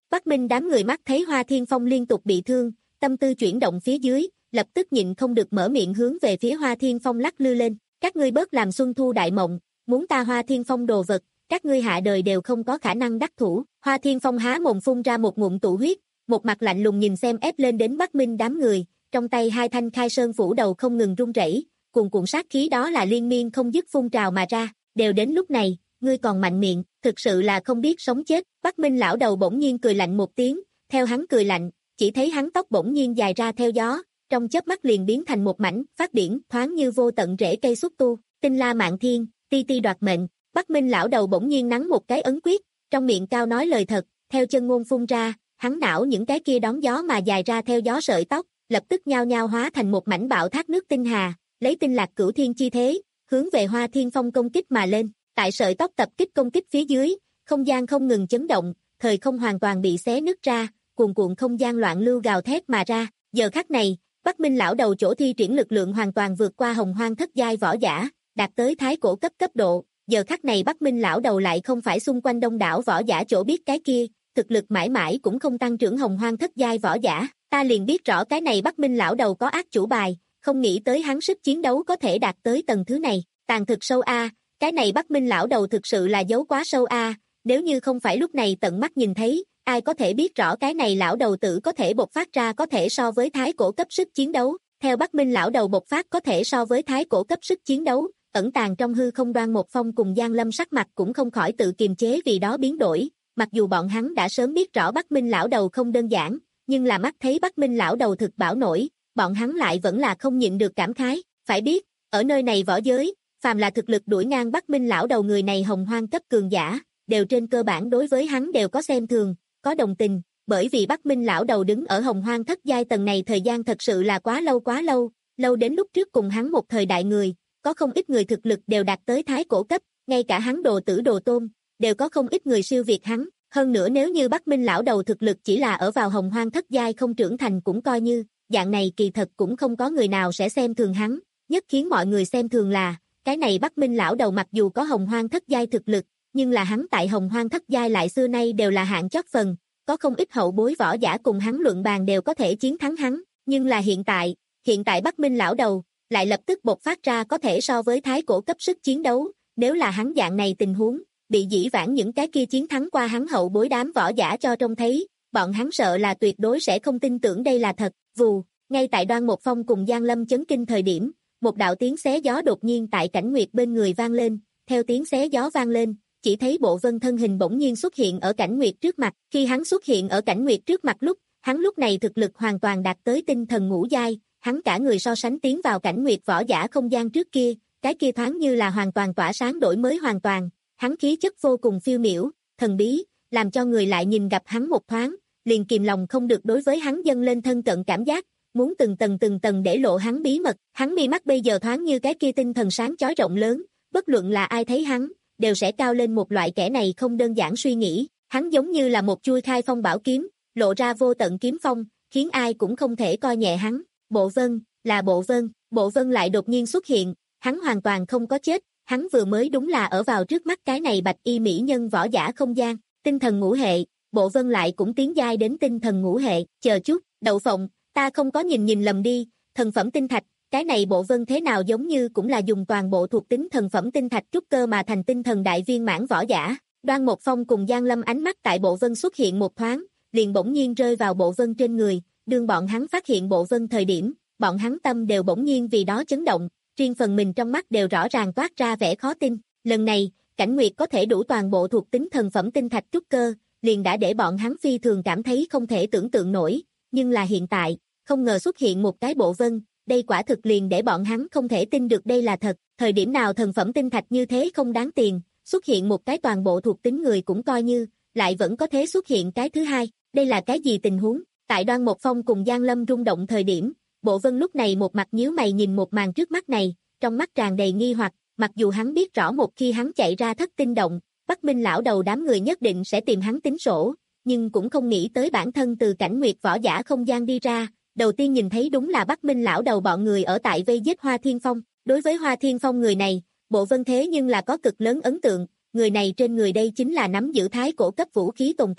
Bắc Minh đám người mắt thấy Hoa Thiên Phong liên tục bị thương, tâm tư chuyển động phía dưới, lập tức nhịn không được mở miệng hướng về phía Hoa Thiên Phong lắc lư lên. Các ngươi bớt làm xuân thu đại mộng, muốn ta Hoa Thiên Phong đồ vật, các ngươi hạ đời đều không có khả năng đắc thủ. Hoa Thiên Phong há mồm phun ra một ngụm tụ huyết, một mặt lạnh lùng nhìn xem ép lên đến Bắc Minh đám người, trong tay hai thanh khai sơn phủ đầu không ngừng rung rẩy, cuồn cuộn sát khí đó là liên miên không dứt phun trào mà ra. Đều đến lúc này, ngươi còn mạnh miệng, thực sự là không biết sống chết. Bắc Minh lão đầu bỗng nhiên cười lạnh một tiếng, theo hắn cười lạnh, chỉ thấy hắn tóc bỗng nhiên dài ra theo gió, trong chớp mắt liền biến thành một mảnh phát điển, thoáng như vô tận rễ cây xúc tu, tinh la mạn thiên, ti ti đoạt mệnh. Bắc Minh lão đầu bỗng nhiên nắn một cái ấn quyết, trong miệng cao nói lời thật, theo chân ngôn phun ra, hắn não những cái kia đón gió mà dài ra theo gió sợi tóc, lập tức nhao nhao hóa thành một mảnh bạo thác nước tinh hà, lấy tinh lạc cửu thiên chi thế, hướng về Hoa Thiên Phong công kích mà lên. Tại sợi tóc tập kích công kích phía dưới, không gian không ngừng chấn động, thời không hoàn toàn bị xé nứt ra, cuồn cuộn không gian loạn lưu gào thét mà ra. Giờ khắc này, Bắc Minh lão đầu chỗ thi triển lực lượng hoàn toàn vượt qua hồng hoang thất giai võ giả, đạt tới thái cổ cấp cấp độ. Giờ khắc này Bắc Minh lão đầu lại không phải xung quanh đông đảo võ giả chỗ biết cái kia, thực lực mãi mãi cũng không tăng trưởng hồng hoang thất giai võ giả. Ta liền biết rõ cái này Bắc Minh lão đầu có ác chủ bài, không nghĩ tới hắn sức chiến đấu có thể đạt tới tầng thứ này. Tàn thực sâu a, cái này Bắc Minh lão đầu thực sự là giấu quá sâu a, nếu như không phải lúc này tận mắt nhìn thấy, ai có thể biết rõ cái này lão đầu tử có thể bộc phát ra có thể so với thái cổ cấp sức chiến đấu. Theo Bắc Minh lão đầu bộc phát có thể so với thái cổ cấp sức chiến đấu, ẩn tàng trong hư không Đoan Một Phong cùng Giang Lâm sắc mặt cũng không khỏi tự kiềm chế vì đó biến đổi. Mặc dù bọn hắn đã sớm biết rõ Bắc Minh lão đầu không đơn giản, nhưng là mắt thấy Bắc Minh lão đầu thực bảo nổi, bọn hắn lại vẫn là không nhịn được cảm khái. Phải biết, ở nơi này võ giới, phàm là thực lực đuổi ngang Bắc Minh lão đầu người này hồng hoang cấp cường giả, đều trên cơ bản đối với hắn đều có xem thường, có đồng tình, bởi vì Bắc Minh lão đầu đứng ở hồng hoang thất giai tầng này thời gian thật sự là quá lâu quá lâu, lâu đến lúc trước cùng hắn một thời đại người, có không ít người thực lực đều đạt tới thái cổ cấp, ngay cả hắn đồ tử đồ tôn, đều có không ít người siêu việt hắn. Hơn nữa nếu như Bắc Minh lão đầu thực lực chỉ là ở vào hồng hoang thất giai không trưởng thành cũng coi như, dạng này kỳ thật cũng không có người nào sẽ xem thường hắn, nhất khiến mọi người xem thường là, cái này Bắc Minh lão đầu mặc dù có hồng hoang thất giai thực lực, nhưng là hắn tại hồng hoang thất giai lại xưa nay đều là hạng chót phần, có không ít hậu bối võ giả cùng hắn luận bàn đều có thể chiến thắng hắn, nhưng là hiện tại, hiện tại Bắc Minh lão đầu, lại lập tức bộc phát ra có thể so với thái cổ cấp sức chiến đấu, nếu là hắn dạng này tình huống, bị dĩ vãng những cái kia chiến thắng qua hắn hậu bối đám võ giả cho trông thấy, bọn hắn sợ là tuyệt đối sẽ không tin tưởng đây là thật. Vù, ngay tại Đoan Một Phong cùng Giang Lâm chấn kinh thời điểm, một đạo tiếng xé gió đột nhiên tại Cảnh Nguyệt bên người vang lên, theo tiếng xé gió vang lên, chỉ thấy Bộ Vân thân hình bỗng nhiên xuất hiện ở Cảnh Nguyệt trước mặt, khi hắn xuất hiện ở Cảnh Nguyệt trước mặt lúc, hắn lúc này thực lực hoàn toàn đạt tới tinh thần ngũ giai, hắn cả người so sánh tiến vào Cảnh Nguyệt võ giả không gian trước kia, cái kia thoáng như là hoàn toàn tỏa sáng đổi mới hoàn toàn, hắn khí chất vô cùng phiêu miểu, thần bí, làm cho người lại nhìn gặp hắn một thoáng, liền kìm lòng không được đối với hắn dâng lên thân cận cảm giác, muốn từng tầng từng tầng để lộ hắn bí mật. Hắn mi mắt bây giờ thoáng như cái kia tinh thần sáng chói rộng lớn, bất luận là ai thấy hắn, đều sẽ cao lên một loại kẻ này không đơn giản suy nghĩ. Hắn giống như là một chuôi khai phong bảo kiếm, lộ ra vô tận kiếm phong, khiến ai cũng không thể coi nhẹ hắn. Bộ Vân, là Bộ Vân, Bộ Vân lại đột nhiên xuất hiện, hắn hoàn toàn không có chết, hắn vừa mới đúng là ở vào trước mắt cái này bạch y mỹ nhân võ giả không gian, tinh thần ngũ hệ, Bộ Vân lại cũng tiến giai đến tinh thần ngũ hệ. Chờ chút, Đậu Phộng, ta không có nhìn nhìn lầm đi, thần phẩm tinh thạch, cái này Bộ Vân thế nào giống như cũng là dùng toàn bộ thuộc tính thần phẩm tinh thạch trúc cơ mà thành tinh thần đại viên mãn võ giả. Đoan Một Phong cùng Giang Lâm ánh mắt tại Bộ Vân xuất hiện một thoáng, liền bỗng nhiên rơi vào Bộ Vân trên người, đương bọn hắn phát hiện Bộ Vân thời điểm, bọn hắn tâm đều bỗng nhiên vì đó chấn động, riêng phần mình trong mắt đều rõ ràng toát ra vẻ khó tin. Lần này, Cảnh Nguyệt có thể đủ toàn bộ thuộc tính thần phẩm tinh thạch trúc cơ, liền đã để bọn hắn phi thường cảm thấy không thể tưởng tượng nổi, nhưng là hiện tại, không ngờ xuất hiện một cái Bộ Vân, đây quả thực liền để bọn hắn không thể tin được đây là thật. Thời điểm nào thần phẩm tinh thạch như thế không đáng tiền, xuất hiện một cái toàn bộ thuộc tính người cũng coi như, lại vẫn có thế xuất hiện cái thứ hai, đây là cái gì tình huống? Tại Đoan Một Phong cùng Giang Lâm rung động thời điểm, Bộ Vân lúc này một mặt nhíu mày nhìn một màn trước mắt này, trong mắt tràn đầy nghi hoặc, mặc dù hắn biết rõ một khi hắn chạy ra thất tinh động, Bắc Minh lão đầu đám người nhất định sẽ tìm hắn tính sổ, nhưng cũng không nghĩ tới bản thân từ Cảnh Nguyệt võ giả không gian đi ra, đầu tiên nhìn thấy đúng là Bắc Minh lão đầu bọn người ở tại vây giết Hoa Thiên Phong. Đối với Hoa Thiên Phong người này, Bộ Vân thế nhưng là có cực lớn ấn tượng, người này trên người đây chính là nắm giữ thái cổ cấp vũ khí tồn tại,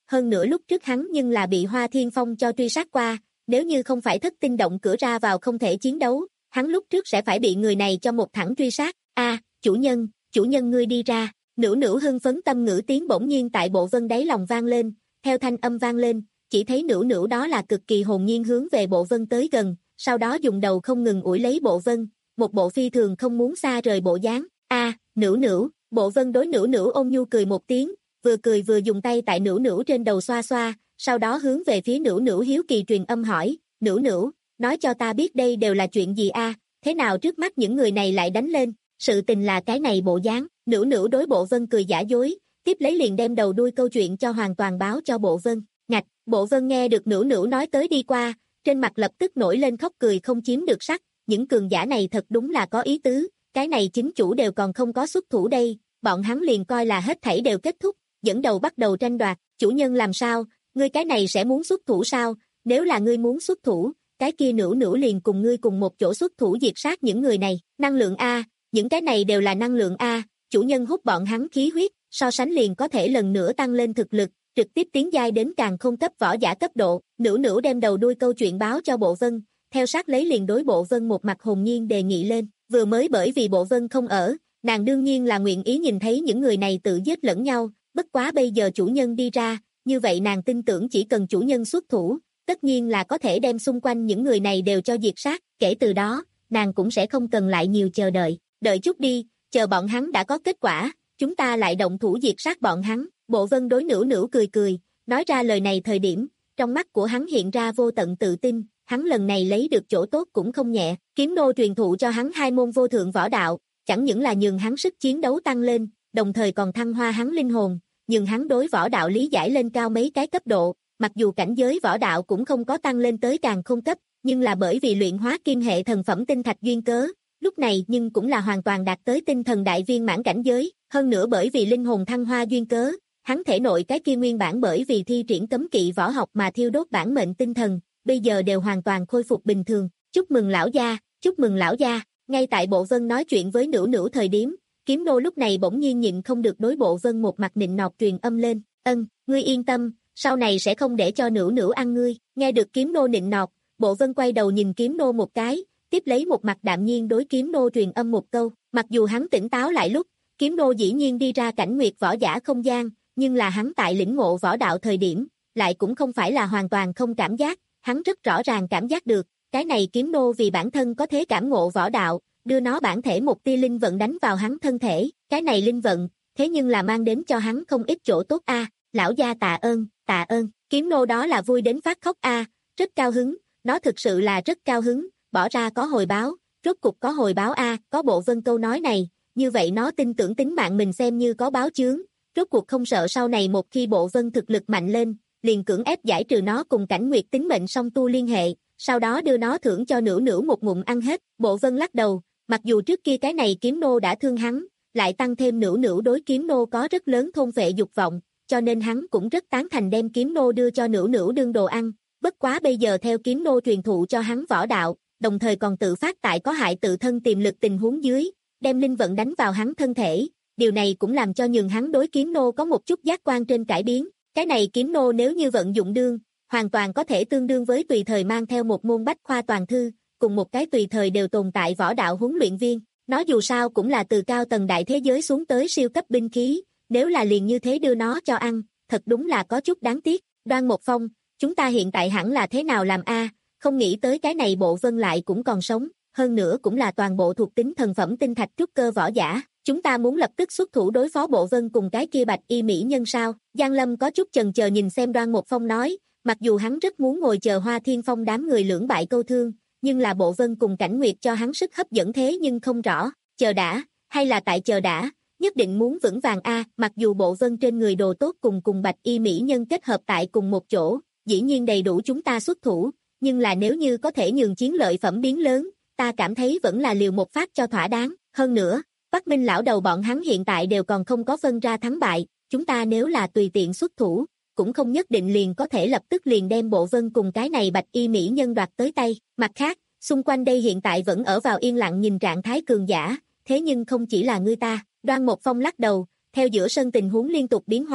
hơn nữa lúc trước hắn nhưng là bị Hoa Thiên Phong cho truy sát qua, nếu như không phải thất tinh động cửa ra vào không thể chiến đấu, hắn lúc trước sẽ phải bị người này cho một thẳng truy sát. A, chủ nhân, chủ nhân ngươi đi ra. Nữu Nữu hưng phấn tâm ngữ tiếng bỗng nhiên tại Bộ Vân đáy lòng vang lên, theo thanh âm vang lên, chỉ thấy Nữu Nữu đó là cực kỳ hồn nhiên hướng về Bộ Vân tới gần, sau đó dùng đầu không ngừng ủi lấy Bộ Vân, một bộ phi thường không muốn xa rời bộ dáng. A, Nữu Nữu, Bộ Vân đối Nữu Nữu ôn nhu cười một tiếng, vừa cười vừa dùng tay tại Nữu Nữu trên đầu xoa xoa, sau đó hướng về phía Nữu Nữu hiếu kỳ truyền âm hỏi, Nữu Nữu, nói cho ta biết đây đều là chuyện gì a? Thế nào trước mắt những người này lại đánh lên, sự tình là cái này bộ dáng. Nữu Nữu đối Bộ Vân cười giả dối, tiếp lấy liền đem đầu đuôi câu chuyện cho hoàn toàn báo cho Bộ Vân. Ngạch, Bộ Vân nghe được Nữu Nữu nói tới đi qua, trên mặt lập tức nổi lên khóc cười không chiếm được sắc, những cường giả này thật đúng là có ý tứ, cái này chính chủ đều còn không có xuất thủ đây, bọn hắn liền coi là hết thảy đều kết thúc, dẫn đầu bắt đầu tranh đoạt, chủ nhân làm sao, ngươi cái này sẽ muốn xuất thủ sao, nếu là ngươi muốn xuất thủ, cái kia Nữu Nữu liền cùng ngươi cùng một chỗ xuất thủ diệt sát những người này, năng lượng A, những cái này đều là năng lượng A, chủ nhân hút bọn hắn khí huyết, so sánh liền có thể lần nữa tăng lên thực lực, trực tiếp tiến giai đến càng không cấp võ giả cấp độ. Nữu Nữu đem đầu đuôi câu chuyện báo cho Bộ Vân, theo sát lấy liền đối Bộ Vân một mặt hồn nhiên đề nghị lên, vừa mới bởi vì Bộ Vân không ở, nàng đương nhiên là nguyện ý nhìn thấy những người này tự giết lẫn nhau, bất quá bây giờ chủ nhân đi ra, như vậy nàng tin tưởng chỉ cần chủ nhân xuất thủ, tất nhiên là có thể đem xung quanh những người này đều cho diệt sát, kể từ đó, nàng cũng sẽ không cần lại nhiều chờ đợi, đợi chút đi, chờ bọn hắn đã có kết quả, chúng ta lại động thủ diệt sát bọn hắn. Bộ Vân đối Nữu Nữu cười cười, nói ra lời này thời điểm, trong mắt của hắn hiện ra vô tận tự tin, hắn lần này lấy được chỗ tốt cũng không nhẹ, kiếm nô truyền thụ cho hắn hai môn vô thượng võ đạo, chẳng những là nhường hắn sức chiến đấu tăng lên, đồng thời còn thăng hoa hắn linh hồn, nhường hắn đối võ đạo lý giải lên cao mấy cái cấp độ, mặc dù cảnh giới võ đạo cũng không có tăng lên tới càng không cấp, nhưng là bởi vì luyện hóa kim hệ thần phẩm tinh thạch duyên cớ, lúc này nhưng cũng là hoàn toàn đạt tới tinh thần đại viên mãn cảnh giới, hơn nữa bởi vì linh hồn thăng hoa duyên cớ, hắn thể nội cái kia nguyên bản bởi vì thi triển cấm kỵ võ học mà thiêu đốt bản mệnh tinh thần, bây giờ đều hoàn toàn khôi phục bình thường. Chúc mừng lão gia, chúc mừng lão gia. Ngay tại Bộ Vân nói chuyện với Nữu Nữu thời điểm, kiếm nô lúc này bỗng nhiên nhịn không được đối Bộ Vân một mặt nịnh nọt truyền âm lên, ân, ngươi yên tâm, sau này sẽ không để cho Nữu Nữu ăn ngươi. Nghe được kiếm nô nịnh nọt, Bộ Vân quay đầu nhìn kiếm nô một cái, tiếp lấy một mặt đạm nhiên đối kiếm nô truyền âm một câu, mặc dù hắn tỉnh táo lại lúc, kiếm nô dĩ nhiên đi ra cảnh nguyệt võ giả không gian, nhưng là hắn tại lĩnh ngộ võ đạo thời điểm, lại cũng không phải là hoàn toàn không cảm giác, hắn rất rõ ràng cảm giác được, cái này kiếm nô vì bản thân có thế cảm ngộ võ đạo, đưa nó bản thể một tia linh vận đánh vào hắn thân thể, cái này linh vận, thế nhưng là mang đến cho hắn không ít chỗ tốt a, lão gia tạ ơn, tạ ơn, kiếm nô đó là vui đến phát khóc a, rất cao hứng, nó thực sự là rất cao hứng, bỏ ra có hồi báo, rốt cục có hồi báo a, có Bộ Vân câu nói này, như vậy nó tin tưởng tính mạng mình xem như có báo chướng, rốt cuộc không sợ sau này một khi Bộ Vân thực lực mạnh lên, liền cưỡng ép giải trừ nó cùng cảnh nguyệt tính mệnh song tu liên hệ, sau đó đưa nó thưởng cho Nữu Nữu một ngụm ăn hết. Bộ Vân lắc đầu, mặc dù trước kia cái này kiếm nô đã thương hắn, lại tăng thêm Nữu Nữu đối kiếm nô có rất lớn thôn phệ dục vọng, cho nên hắn cũng rất tán thành đem kiếm nô đưa cho Nữu Nữu đương đồ ăn, bất quá bây giờ theo kiếm nô truyền thụ cho hắn võ đạo, đồng thời còn tự phát tại có hại tự thân tiềm lực tình huống dưới, đem linh vận đánh vào hắn thân thể, điều này cũng làm cho nhường hắn đối kiếm nô có một chút giác quan trên cải biến, cái này kiếm nô nếu như vận dụng đương, hoàn toàn có thể tương đương với tùy thời mang theo một môn bách khoa toàn thư, cùng một cái tùy thời đều tồn tại võ đạo huấn luyện viên, nó dù sao cũng là từ cao tầng đại thế giới xuống tới siêu cấp binh khí, nếu là liền như thế đưa nó cho ăn, thật đúng là có chút đáng tiếc. Đoan Một Phong, chúng ta hiện tại hẳn là thế nào làm a? Không nghĩ tới cái này Bộ Vân lại cũng còn sống, hơn nữa cũng là toàn bộ thuộc tính thần phẩm tinh thạch trúc cơ võ giả, chúng ta muốn lập tức xuất thủ đối phó Bộ Vân cùng cái kia bạch y mỹ nhân sao? Giang Lâm có chút chần chờ nhìn xem Đoan Một Phong nói, mặc dù hắn rất muốn ngồi chờ Hoa Thiên Phong đám người lưỡng bại câu thương, nhưng là Bộ Vân cùng cảnh nguyệt cho hắn sức hấp dẫn thế nhưng không rõ, chờ đã, hay là tại chờ đã, nhất định muốn vững vàng a. Mặc dù Bộ Vân trên người đồ tốt cùng cùng bạch y mỹ nhân kết hợp tại cùng một chỗ, dĩ nhiên đầy đủ chúng ta xuất thủ, nhưng là nếu như có thể nhường chiến lợi phẩm biến lớn, ta cảm thấy vẫn là liều một phát cho thỏa đáng. Hơn nữa, Bắc Minh lão đầu bọn hắn hiện tại đều còn không có phân ra thắng bại, chúng ta nếu là tùy tiện xuất thủ, cũng không nhất định liền có thể lập tức liền đem Bộ Vân cùng cái này bạch y mỹ nhân đoạt tới tay. Mặt khác, xung quanh đây hiện tại vẫn ở vào yên lặng nhìn trạng thái cường giả, thế nhưng không chỉ là ngươi ta. Đoan Một Phong lắc đầu, theo giữa sân tình huống liên tục biến hóa,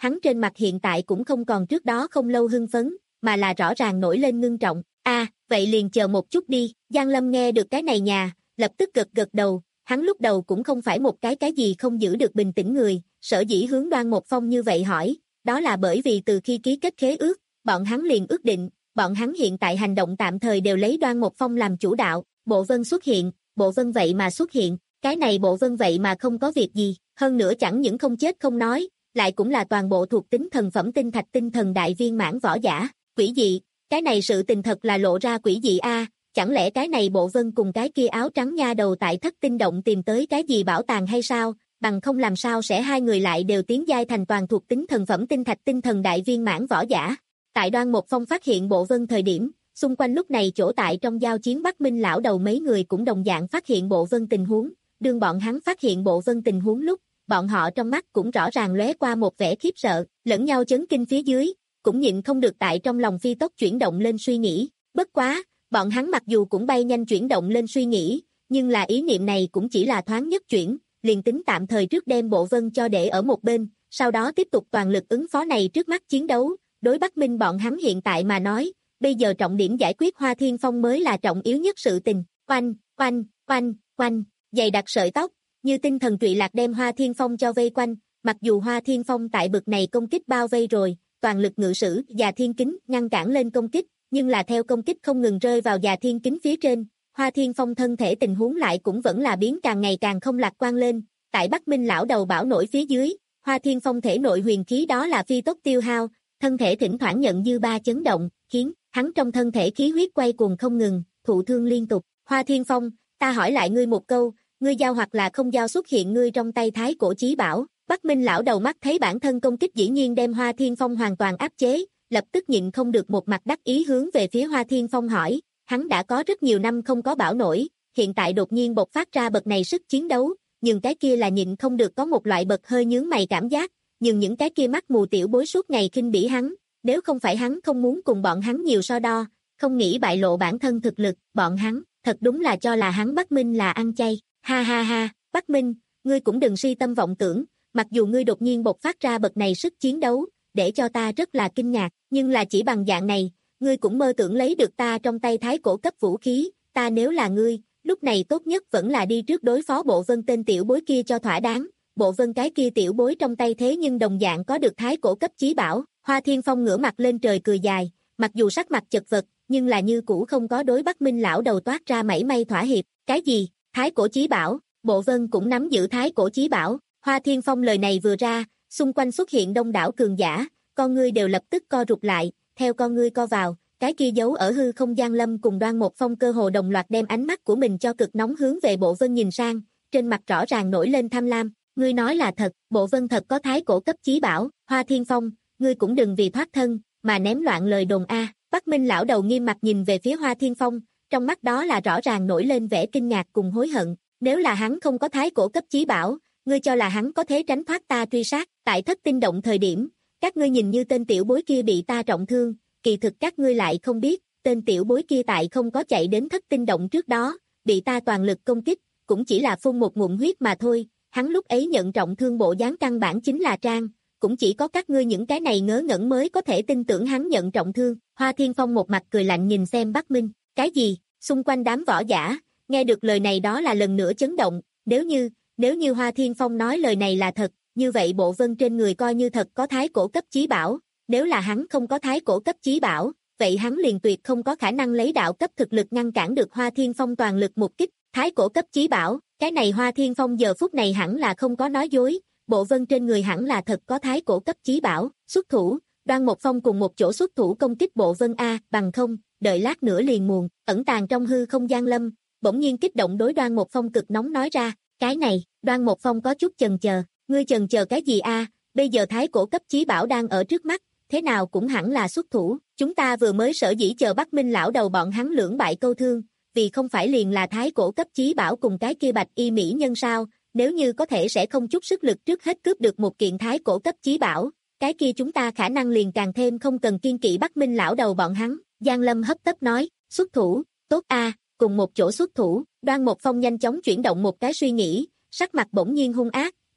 hắn trên mặt hiện tại cũng không còn trước đó không lâu hưng phấn, mà là rõ ràng nổi lên ngưng trọng. A, à, vậy liền chờ một chút đi. Giang Lâm nghe được cái này nhà, lập tức gật gật đầu, hắn lúc đầu cũng không phải một cái cái gì không giữ được bình tĩnh người, sở dĩ hướng Đoan Một Phong như vậy hỏi, đó là bởi vì từ khi ký kết khế ước, bọn hắn liền ước định, bọn hắn hiện tại hành động tạm thời đều lấy Đoan Một Phong làm chủ đạo. Bộ Vân xuất hiện, Bộ Vân vậy mà xuất hiện, cái này Bộ Vân vậy mà không có việc gì, hơn nữa chẳng những không chết không nói, lại cũng là toàn bộ thuộc tính thần phẩm tinh thạch tinh thần đại viên mãn võ giả, quỷ dị, cái này sự tình thật là lộ ra quỷ dị a, à, chẳng lẽ cái này Bộ Vân cùng cái kia áo trắng nha đầu tại Thất Tinh Động tìm tới cái gì bảo tàng hay sao, bằng không làm sao sẽ hai người lại đều tiến giai thành toàn thuộc tính thần phẩm tinh thạch tinh thần đại viên mãn võ giả. Tại Đoan Một Phong phát hiện Bộ Vân thời điểm, xung quanh lúc này chỗ tại trong giao chiến Bắc Minh lão đầu mấy người cũng đồng dạng phát hiện Bộ Vân tình huống, đương bọn hắn phát hiện Bộ Vân tình huống lúc, bọn họ trong mắt cũng rõ ràng lóe qua một vẻ khiếp sợ, lẫn nhau chấn kinh phía dưới, cũng nhịn không được tại trong lòng phi tốc chuyển động lên suy nghĩ, bất quá, bọn hắn mặc dù cũng bay nhanh chuyển động lên suy nghĩ, nhưng là ý niệm này cũng chỉ là thoáng nhất chuyển, liền tính tạm thời trước đem Bộ Vân cho để ở một bên, sau đó tiếp tục toàn lực ứng phó này trước mắt chiến đấu, đối Bắc Minh bọn hắn hiện tại mà nói, bây giờ trọng điểm giải quyết Hoa Thiên Phong mới là trọng yếu nhất sự tình, oanh, oanh, oanh, oanh, dày đặc sợi tóc, như tinh thần trụy lạc đem Hoa Thiên Phong cho vây quanh, mặc dù Hoa Thiên Phong tại bực này công kích bao vây rồi, toàn lực ngự sử và thiên kính ngăn cản lên công kích, nhưng là theo công kích không ngừng rơi vào và thiên kính phía trên, Hoa Thiên Phong thân thể tình huống lại cũng vẫn là biến càng ngày càng không lạc quan lên, tại Bắc Minh lão đầu bảo nổi phía dưới, Hoa Thiên Phong thể nội huyền khí đó là phi tốc tiêu hao, thân thể thỉnh thoảng nhận dư ba chấn động, khiến hắn trong thân thể khí huyết quay cuồng không ngừng, thụ thương liên tục. Hoa Thiên Phong, ta hỏi lại ngươi một câu, ngươi giao hoặc là không giao xuất hiện ngươi trong tay thái cổ chí bảo. Bắc Minh lão đầu mắt thấy bản thân công kích dĩ nhiên đem Hoa Thiên Phong hoàn toàn áp chế, lập tức nhịn không được một mặt đắc ý hướng về phía Hoa Thiên Phong hỏi, hắn đã có rất nhiều năm không có bảo nổi, hiện tại đột nhiên bộc phát ra bậc này sức chiến đấu, nhưng cái kia là nhịn không được có một loại bậc hơi nhướng mày cảm giác, nhưng những cái kia mắt mù tiểu bối suốt ngày khinh bỉ hắn, nếu không phải hắn không muốn cùng bọn hắn nhiều so đo, không nghĩ bại lộ bản thân thực lực, bọn hắn, thật đúng là cho là hắn Bắc Minh là ăn chay, ha ha ha, Bắc Minh, ngươi cũng đừng si tâm vọng tưởng, mặc dù ngươi đột nhiên bộc phát ra bậc này sức chiến đấu, để cho ta rất là kinh ngạc, nhưng là chỉ bằng dạng này, ngươi cũng mơ tưởng lấy được ta trong tay thái cổ cấp vũ khí, ta nếu là ngươi, lúc này tốt nhất vẫn là đi trước đối phó Bộ Vân tên tiểu bối kia cho thỏa đáng, Bộ Vân cái kia tiểu bối trong tay thế nhưng đồng dạng có được thái cổ cấp chí bảo. Hoa Thiên Phong ngửa mặt lên trời cười dài, mặc dù sắc mặt chật vật, nhưng là như cũ không có đối Bắc Minh lão đầu toát ra mảy may thỏa hiệp, cái gì, thái cổ chí bảo, Bộ Vân cũng nắm giữ thái cổ chí bảo. Hoa Thiên Phong lời này vừa ra, xung quanh xuất hiện đông đảo cường giả, con ngươi đều lập tức co rụt lại, theo con ngươi co vào, cái kia giấu ở hư không Giang Lâm cùng Đoan Một Phong cơ hồ đồng loạt đem ánh mắt của mình cho cực nóng hướng về Bộ Vân nhìn sang, trên mặt rõ ràng nổi lên tham lam, ngươi nói là thật, Bộ Vân thật có thái cổ cấp chí bảo. Hoa Thiên Phong, ngươi cũng đừng vì thoát thân, mà ném loạn lời đồn a. Bắc Minh lão đầu nghiêm mặt nhìn về phía Hoa Thiên Phong, trong mắt đó là rõ ràng nổi lên vẻ kinh ngạc cùng hối hận, nếu là hắn không có thái cổ cấp chí bảo, ngươi cho là hắn có thể tránh thoát ta truy sát, tại Thất Tinh Động thời điểm, các ngươi nhìn như tên tiểu bối kia bị ta trọng thương, kỳ thực các ngươi lại không biết, tên tiểu bối kia tại không có chạy đến Thất Tinh Động trước đó, bị ta toàn lực công kích, cũng chỉ là phun một ngụm huyết mà thôi, hắn lúc ấy nhận trọng thương bộ dáng căn bản chính là trang, cũng chỉ có các ngươi những cái này ngớ ngẩn mới có thể tin tưởng hắn nhận trọng thương. Hoa Thiên Phong một mặt cười lạnh nhìn xem Bắc Minh, cái gì, xung quanh đám võ giả, nghe được lời này đó là lần nữa chấn động, nếu như, nếu như Hoa Thiên Phong nói lời này là thật, như vậy Bộ Vân trên người coi như thật có thái cổ cấp chí bảo, nếu là hắn không có thái cổ cấp chí bảo, vậy hắn liền tuyệt không có khả năng lấy đạo cấp thực lực ngăn cản được Hoa Thiên Phong toàn lực một kích, thái cổ cấp chí bảo, cái này Hoa Thiên Phong giờ phút này hẳn là không có nói dối, Bộ Vân trên người hẳn là thật có thái cổ cấp chí bảo, xuất thủ, Đoan Một Phong cùng một chỗ xuất thủ công kích Bộ Vân a, bằng không, đợi lát nữa liền muộn, ẩn tàng trong hư không Giang Lâm, bỗng nhiên kích động đối Đoan Một Phong cực nóng nói ra, cái này, Đoan Một Phong có chút chần chờ, ngươi chần chờ cái gì a, bây giờ thái cổ cấp chí bảo đang ở trước mắt, thế nào cũng hẳn là xuất thủ, chúng ta vừa mới sở dĩ chờ Bắc Minh lão đầu bọn hắn lưỡng bại câu thương, vì không phải liền là thái cổ cấp chí bảo cùng cái kia bạch y mỹ nhân sao, nếu như có thể sẽ không chút sức lực trước hết cướp được một kiện thái cổ cấp chí bảo, cái kia chúng ta khả năng liền càng thêm không cần kiên kỵ Bắc Minh lão đầu bọn hắn. Giang Lâm hấp tấp nói, xuất thủ, tốt a, cùng một chỗ xuất thủ. Đoan Một Phong nhanh chóng chuyển động một cái suy nghĩ, sắc mặt bỗng nhiên hung ác,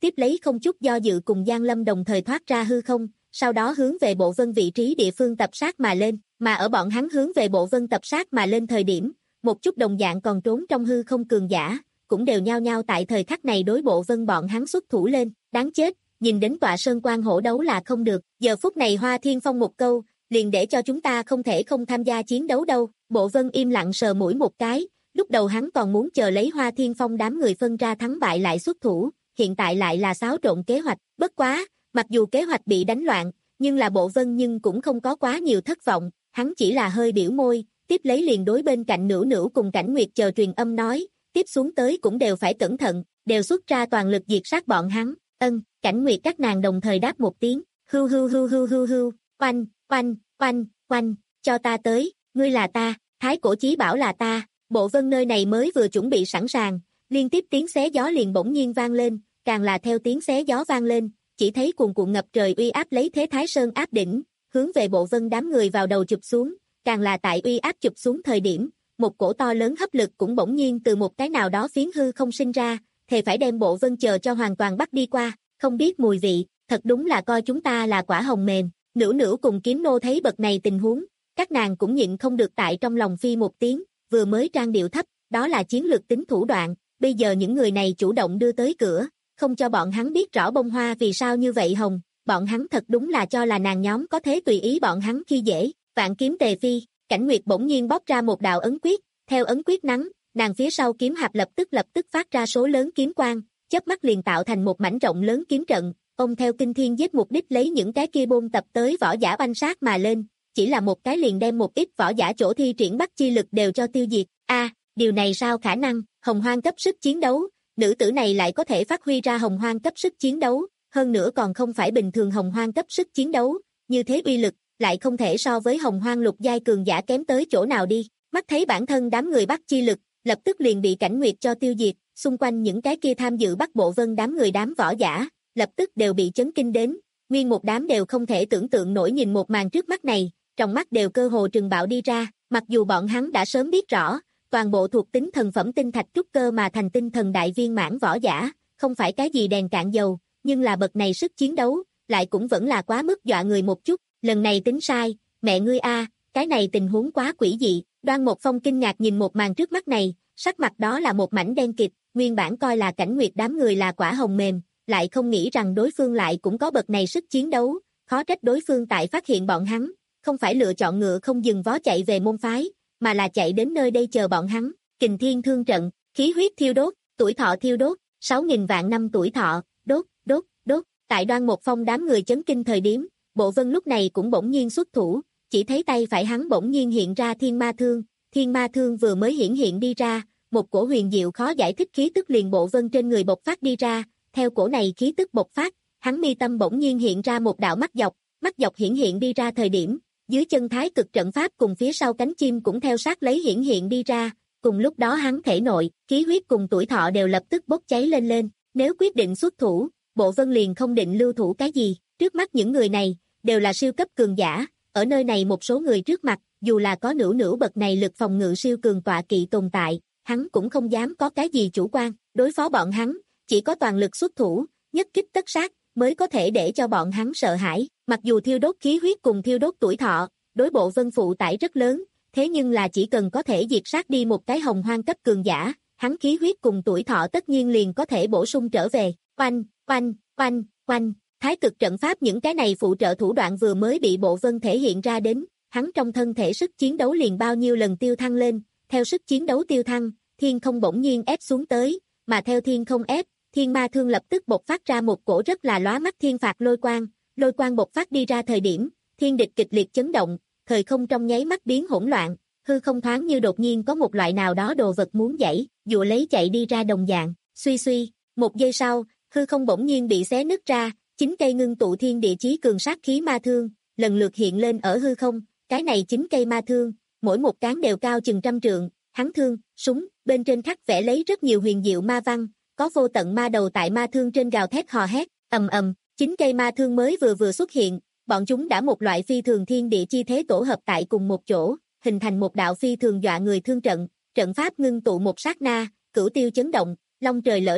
tiếp lấy không chút do dự cùng Giang Lâm đồng thời thoát ra hư không, sau đó hướng về Bộ Vân vị trí địa phương tập sát mà lên, mà ở bọn hắn hướng về Bộ Vân tập sát mà lên thời điểm, một chút đồng dạng còn trốn trong hư không cường giả, cũng đều nhao nhao tại thời khắc này đối Bộ Vân bọn hắn xuất thủ lên, đáng chết, nhìn đến tọa sơn quan hổ đấu là không được, giờ phút này Hoa Thiên Phong một câu, liền để cho chúng ta không thể không tham gia chiến đấu đâu, Bộ Vân im lặng sờ mũi một cái, lúc đầu hắn còn muốn chờ lấy Hoa Thiên Phong đám người phân ra thắng bại lại xuất thủ, hiện tại lại là xáo trộn kế hoạch, bất quá, mặc dù kế hoạch bị đánh loạn, nhưng là Bộ Vân nhưng cũng không có quá nhiều thất vọng, hắn chỉ là hơi biểu môi, tiếp lấy liền đối bên cạnh Nữu Nữu cùng Cảnh Nguyệt chờ truyền âm nói, tiếp xuống tới cũng đều phải cẩn thận, đều xuất ra toàn lực diệt sát bọn hắn, ân, Cảnh Nguyệt các nàng đồng thời đáp một tiếng, hưu hưu hưu hưu hưu hưu, oanh, oanh, oanh, oanh, cho ta tới, ngươi là ta, Thái Cổ Chí Bảo là ta, Bộ Vân nơi này mới vừa chuẩn bị sẵn sàng, liên tiếp tiếng xé gió liền bỗng nhiên vang lên, càng là theo tiếng xé gió vang lên, chỉ thấy cuồn cuộn ngập trời uy áp lấy thế Thái Sơn áp đỉnh, hướng về Bộ Vân đám người vào đầu chụp xuống, càng là tại uy áp chụp xuống thời điểm, một cổ to lớn hấp lực cũng bỗng nhiên từ một cái nào đó phiến hư không sinh ra, thề phải đem Bộ Vân chờ cho hoàn toàn bắt đi qua, không biết mùi vị, thật đúng là coi chúng ta là quả hồng mềm. Nữu Nữu cùng Kiếm Nô thấy bậc này tình huống, các nàng cũng nhịn không được tại trong lòng phi một tiếng, vừa mới trang điệu thấp, đó là chiến lược tính thủ đoạn, bây giờ những người này chủ động đưa tới cửa, không cho bọn hắn biết rõ bông hoa vì sao như vậy hồng, bọn hắn thật đúng là cho là nàng nhóm có thế tùy ý bọn hắn khi dễ, vạn kiếm tề phi, Cảnh Nguyệt bỗng nhiên bóc ra một đạo ấn quyết, theo ấn quyết nắng, nàng phía sau kiếm hạp lập tức lập tức phát ra số lớn kiếm quang, chớp mắt liền tạo thành một mảnh rộng lớn kiếm trận, ông theo kinh thiên giết mục đích lấy những cái kia bôn tập tới võ giả banh sát mà lên, chỉ là một cái liền đem một ít võ giả chỗ thi triển bắt chi lực đều cho tiêu diệt, a à, điều này sao khả năng, hồng hoang cấp sức chiến đấu, nữ tử này lại có thể phát huy ra hồng hoang cấp sức chiến đấu, hơn nữa còn không phải bình thường hồng hoang cấp sức chiến đấu, như thế uy lực, lại không thể so với hồng hoang lục giai cường giả kém tới chỗ nào đi, mắt thấy bản thân đám người bắt chi lực, lập tức liền bị Cảnh Nguyệt cho tiêu diệt, xung quanh những cái kia tham dự bắt Bộ Vân đám người đám võ giả, lập tức đều bị chấn kinh đến, nguyên một đám đều không thể tưởng tượng nổi nhìn một màn trước mắt này, trong mắt đều cơ hồ trừng bạo đi ra, mặc dù bọn hắn đã sớm biết rõ, toàn bộ thuộc tính thần phẩm tinh thạch trúc cơ mà thành tinh thần đại viên mãn võ giả, không phải cái gì đèn cạn dầu, nhưng là bậc này sức chiến đấu, lại cũng vẫn là quá mức dọa người một chút, lần này tính sai, mẹ ngươi a, cái này tình huống quá quỷ dị, Đoan Một Phong kinh ngạc nhìn một màn trước mắt này, sắc mặt đó là một mảnh đen kịt, nguyên bản coi là Cảnh Nguyệt đám người là quả hồng mềm, lại không nghĩ rằng đối phương lại cũng có bậc này sức chiến đấu, khó trách đối phương tại phát hiện bọn hắn, không phải lựa chọn ngựa không dừng vó chạy về môn phái, mà là chạy đến nơi đây chờ bọn hắn, Kình Thiên Thương Trận, khí huyết thiêu đốt, tuổi thọ thiêu đốt, sáu nghìn vạn năm tuổi thọ, đốt, đốt, đốt, tại Đoan Một Phong đám người chấn kinh thời điểm, Bộ Vân lúc này cũng bỗng nhiên xuất thủ, chỉ thấy tay phải hắn bỗng nhiên hiện ra Thiên Ma Thương, Thiên Ma Thương vừa mới hiển hiện đi ra, một cổ huyền diệu khó giải thích khí tức liền Bộ Vân trên người bộc phát đi ra, theo cổ này khí tức bộc phát, hắn mi tâm bỗng nhiên hiện ra một đạo mắt dọc, mắt dọc hiển hiện đi ra thời điểm, dưới chân Thái Cực trận pháp cùng phía sau cánh chim cũng theo sát lấy hiển hiện đi ra, cùng lúc đó hắn thể nội, khí huyết cùng tuổi thọ đều lập tức bốc cháy lên lên, nếu quyết định xuất thủ, Bộ Vân liền không định lưu thủ cái gì, trước mắt những người này, đều là siêu cấp cường giả, ở nơi này một số người trước mặt, dù là có Nữu Nữu bậc này lực phòng ngự siêu cường tọa kỵ tồn tại, hắn cũng không dám có cái gì chủ quan, đối phó bọn hắn, chỉ có toàn lực xuất thủ, nhất kích tất sát, mới có thể để cho bọn hắn sợ hãi, mặc dù thiêu đốt khí huyết cùng thiêu đốt tuổi thọ, đối Bộ Vân phụ tải rất lớn, thế nhưng là chỉ cần có thể diệt sát đi một cái hồng hoang cấp cường giả, hắn khí huyết cùng tuổi thọ tất nhiên liền có thể bổ sung trở về, oanh, oanh, oanh, oanh, Thái Cực trận pháp những cái này phụ trợ thủ đoạn vừa mới bị Bộ Vân thể hiện ra đến, hắn trong thân thể sức chiến đấu liền bao nhiêu lần tiêu thăng lên, theo sức chiến đấu tiêu thăng, thiên không bỗng nhiên ép xuống tới, mà theo thiên không ép, Thiên Ma Thương lập tức bộc phát ra một cổ rất là lóa mắt thiên phạt lôi quang, lôi quang bộc phát đi ra thời điểm, thiên địch kịch liệt chấn động, thời không trong nháy mắt biến hỗn loạn, hư không thoáng như đột nhiên có một loại nào đó đồ vật muốn dãy, dụa lấy chạy đi ra đồng dạng, suy suy, một giây sau, hư không bỗng nhiên bị xé nứt ra, chín cây ngưng tụ thiên địa chí cường sát khí ma thương, lần lượt hiện lên ở hư không, cái này chín cây ma thương, mỗi một cán đều cao chừng trăm trượng, hắn thương, súng, bên trên khắc vẽ lấy rất nhiều huyền diệu ma văn, có vô tận ma đầu tại ma thương trên gào thét hò hét, ầm ầm, chín cây ma thương mới vừa vừa xuất hiện, bọn chúng đã một loại phi thường thiên địa chi thế tổ hợp tại cùng một chỗ, hình thành một đạo phi thường dọa người thương trận, trận pháp ngưng tụ một sát na, cửu tiêu chấn động, long trời lỡ đất,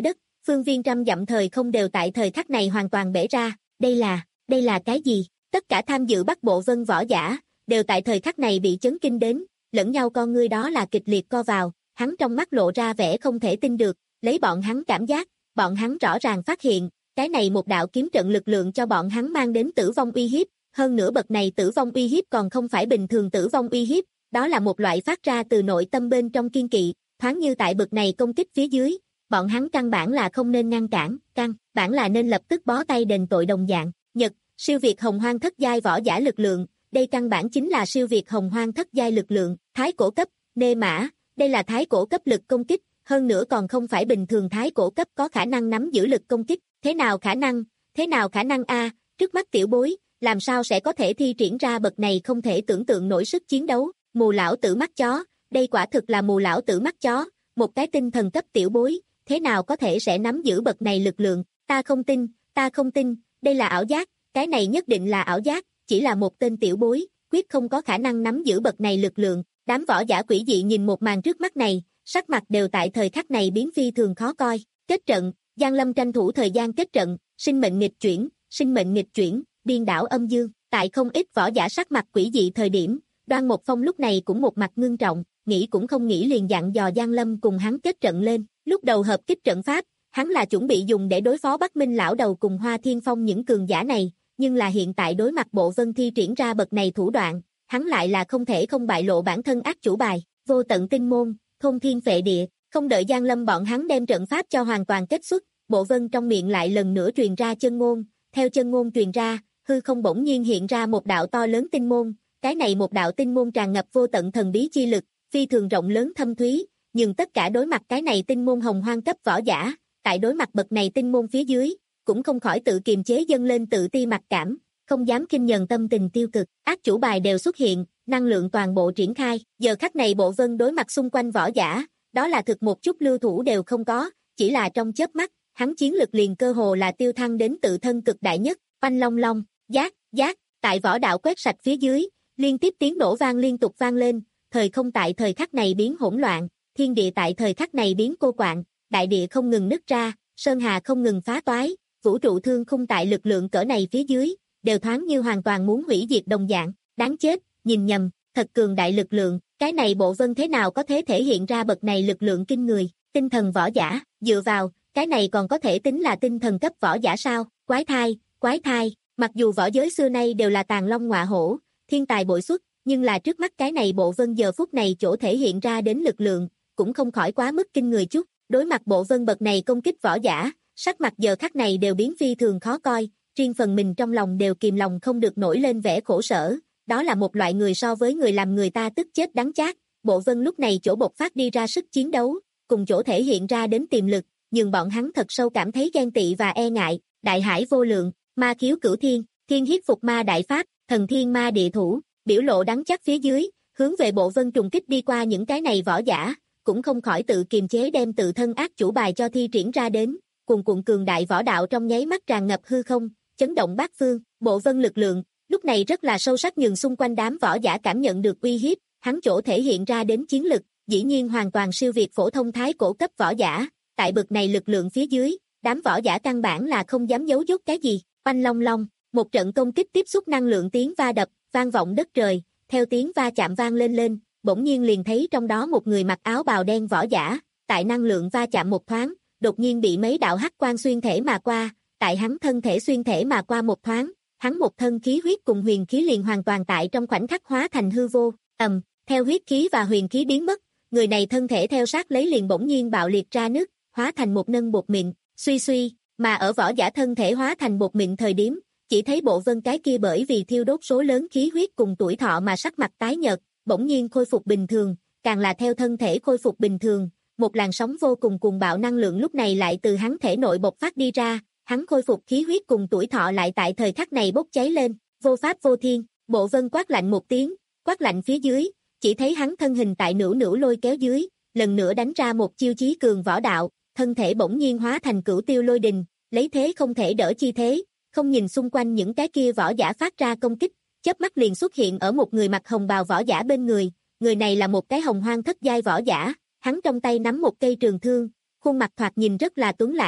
phương viên trăm dặm thời không đều tại thời khắc này hoàn toàn bể ra, đây là, đây là cái gì? Tất cả tham dự Bắc Bộ Vân võ giả, đều tại thời khắc này bị chấn kinh đến, lẫn nhau con ngươi đó là kịch liệt co vào, hắn trong mắt lộ ra vẻ không thể tin được, lấy bọn hắn cảm giác, bọn hắn rõ ràng phát hiện, cái này một đạo kiếm trận lực lượng cho bọn hắn mang đến tử vong uy hiếp, hơn nữa bậc này tử vong uy hiếp còn không phải bình thường tử vong uy hiếp, đó là một loại phát ra từ nội tâm bên trong kiên kỵ, thoáng như tại bậc này công kích phía dưới, bọn hắn căn bản là không nên ngăn cản, căn bản là nên lập tức bó tay đền tội đồng dạng. Nhật, siêu việt hồng hoang thất giai võ giả lực lượng, đây căn bản chính là siêu việt hồng hoang thất giai lực lượng, thái cổ cấp, nê mã, đây là thái cổ cấp lực công kích, hơn nữa còn không phải bình thường thái cổ cấp có khả năng nắm giữ lực công kích, thế nào khả năng, thế nào khả năng a, trước mắt tiểu bối, làm sao sẽ có thể thi triển ra bậc này không thể tưởng tượng nổi sức chiến đấu, mù lão tử mắt chó, đây quả thực là mù lão tử mắt chó, một cái tinh thần cấp tiểu bối, thế nào có thể sẽ nắm giữ bậc này lực lượng, ta không tin, ta không tin, đây là ảo giác, cái này nhất định là ảo giác, chỉ là một tên tiểu bối, quyết không có khả năng nắm giữ bậc này lực lượng, đám võ giả quỷ dị nhìn một màn trước mắt này, sắc mặt đều tại thời khắc này biến phi thường khó coi, kết trận, Giang Lâm tranh thủ thời gian kết trận, sinh mệnh nghịch chuyển, sinh mệnh nghịch chuyển, điên đảo âm dương, tại không ít võ giả sắc mặt quỷ dị thời điểm, Đoan Một Phong lúc này cũng một mặt ngưng trọng, nghĩ cũng không nghĩ liền dặn dò Giang Lâm cùng hắn kết trận lên, lúc đầu hợp kích trận pháp, hắn là chuẩn bị dùng để đối phó Bắc Minh lão đầu cùng Hoa Thiên Phong những cường giả này, nhưng là hiện tại đối mặt Bộ Vân thi triển ra bậc này thủ đoạn, hắn lại là không thể không bại lộ bản thân ác chủ bài, vô tận tinh môn, thôn thiên phệ địa, không đợi Giang Lâm bọn hắn đem trận pháp cho hoàn toàn kết xuất, Bộ Vân trong miệng lại lần nữa truyền ra chân ngôn, theo chân ngôn truyền ra, hư không bỗng nhiên hiện ra một đạo to lớn tinh môn, cái này một đạo tinh môn tràn ngập vô tận thần bí chi lực, phi thường rộng lớn thâm thúy, nhưng tất cả đối mặt cái này tinh môn hồng hoang cấp võ giả, tại đối mặt bậc này tinh môn phía dưới, cũng không khỏi tự kiềm chế dâng lên tự ti mặc cảm, không dám khinh nhờn tâm tình tiêu cực, ác chủ bài đều xuất hiện, năng lượng toàn bộ triển khai, giờ khắc này Bộ Vân đối mặt xung quanh võ giả, đó là thực một chút lưu thủ đều không có, chỉ là trong chớp mắt, hắn chiến lực liền cơ hồ là tiêu thăng đến tự thân cực đại nhất, oanh long long, giác, giác, tại võ đạo quét sạch phía dưới, liên tiếp tiếng nổ vang liên tục vang lên, thời không tại thời khắc này biến hỗn loạn, thiên địa tại thời khắc này biến cô quạng, đại địa không ngừng nứt ra, sơn hà không ngừng phá toái, vũ trụ thương khung tại lực lượng cỡ này phía dưới, đều thoáng như hoàn toàn muốn hủy diệt đồng dạng, đáng chết, nhìn nhầm, thật cường đại lực lượng, cái này Bộ Vân thế nào có thể thể hiện ra bậc này lực lượng kinh người, tinh thần võ giả, dựa vào, cái này còn có thể tính là tinh thần cấp võ giả sao, quái thai, quái thai, mặc dù võ giới xưa nay đều là tàn long ngọa hổ, thiên tài bội xuất, nhưng là trước mắt cái này Bộ Vân giờ phút này chỗ thể hiện ra đến lực lượng, cũng không khỏi quá mức kinh người chút, đối mặt Bộ Vân bậc này công kích võ giả, sắc mặt giờ khắc này đều biến phi thường khó coi, riêng phần mình trong lòng đều kìm lòng không được nổi lên vẻ khổ sở, đó là một loại người so với người làm người ta tức chết đắng chát, Bộ Vân lúc này chỗ bộc phát đi ra sức chiến đấu, cùng chỗ thể hiện ra đến tiềm lực, nhưng bọn hắn thật sâu cảm thấy ghen tị và e ngại, đại hải vô lượng, ma khiếu cửu thiên, thiên hiếp phục ma đại pháp, thần thiên ma địa thủ, biểu lộ đắng chát phía dưới, hướng về Bộ Vân trùng kích đi qua những cái này võ giả, cũng không khỏi tự kiềm chế đem tự thân ác chủ bài cho thi triển ra đến, cuồn cuộn cường đại võ đạo trong nháy mắt tràn ngập hư không, chấn động bát phương, Bộ Vân lực lượng, lúc này rất là sâu sắc nhưng xung quanh đám võ giả cảm nhận được uy hiếp, hắn chỗ thể hiện ra đến chiến lực, dĩ nhiên hoàn toàn siêu việt phổ thông thái cổ cấp võ giả, tại bậc này lực lượng phía dưới, đám võ giả căn bản là không dám giấu dốt cái gì, oanh long long, một trận công kích tiếp xúc năng lượng tiếng va đập, vang vọng đất trời, theo tiếng va chạm vang lên lên, bỗng nhiên liền thấy trong đó một người mặc áo bào đen võ giả, tại năng lượng va chạm một thoáng, đột nhiên bị mấy đạo hắc quang xuyên thể mà qua, tại hắn thân thể xuyên thể mà qua một thoáng, hắn một thân khí huyết cùng huyền khí liền hoàn toàn tại trong khoảnh khắc hóa thành hư vô, ầm, theo huyết khí và huyền khí biến mất, người này thân thể theo sát lấy liền bỗng nhiên bạo liệt ra nước, hóa thành một nân bột mịn, suy suy, mà ở võ giả thân thể hóa thành bột mịn thời điểm, chỉ thấy Bộ Vân cái kia bởi vì thiêu đốt số lớn khí huyết cùng tuổi thọ mà sắc mặt tái nhợt, bỗng nhiên khôi phục bình thường, càng là theo thân thể khôi phục bình thường, một làn sóng vô cùng cuồng bạo năng lượng lúc này lại từ hắn thể nội bộc phát đi ra, hắn khôi phục khí huyết cùng tuổi thọ lại tại thời khắc này bốc cháy lên, vô pháp vô thiên, Bộ Vân quát lạnh một tiếng, quát lạnh phía dưới, chỉ thấy hắn thân hình tại nửu nửu lôi kéo dưới, lần nữa đánh ra một chiêu chí cường võ đạo, thân thể bỗng nhiên hóa thành cửu tiêu lôi đình, lấy thế không thể đỡ chi thế, không nhìn xung quanh những cái kia võ giả phát ra công kích, chớp mắt liền xuất hiện ở một người mặc hồng bào võ giả bên người, người này là một cái hồng hoang thất giai võ giả, hắn trong tay nắm một cây trường thương, khuôn mặt thoạt nhìn rất là tuấn lãng,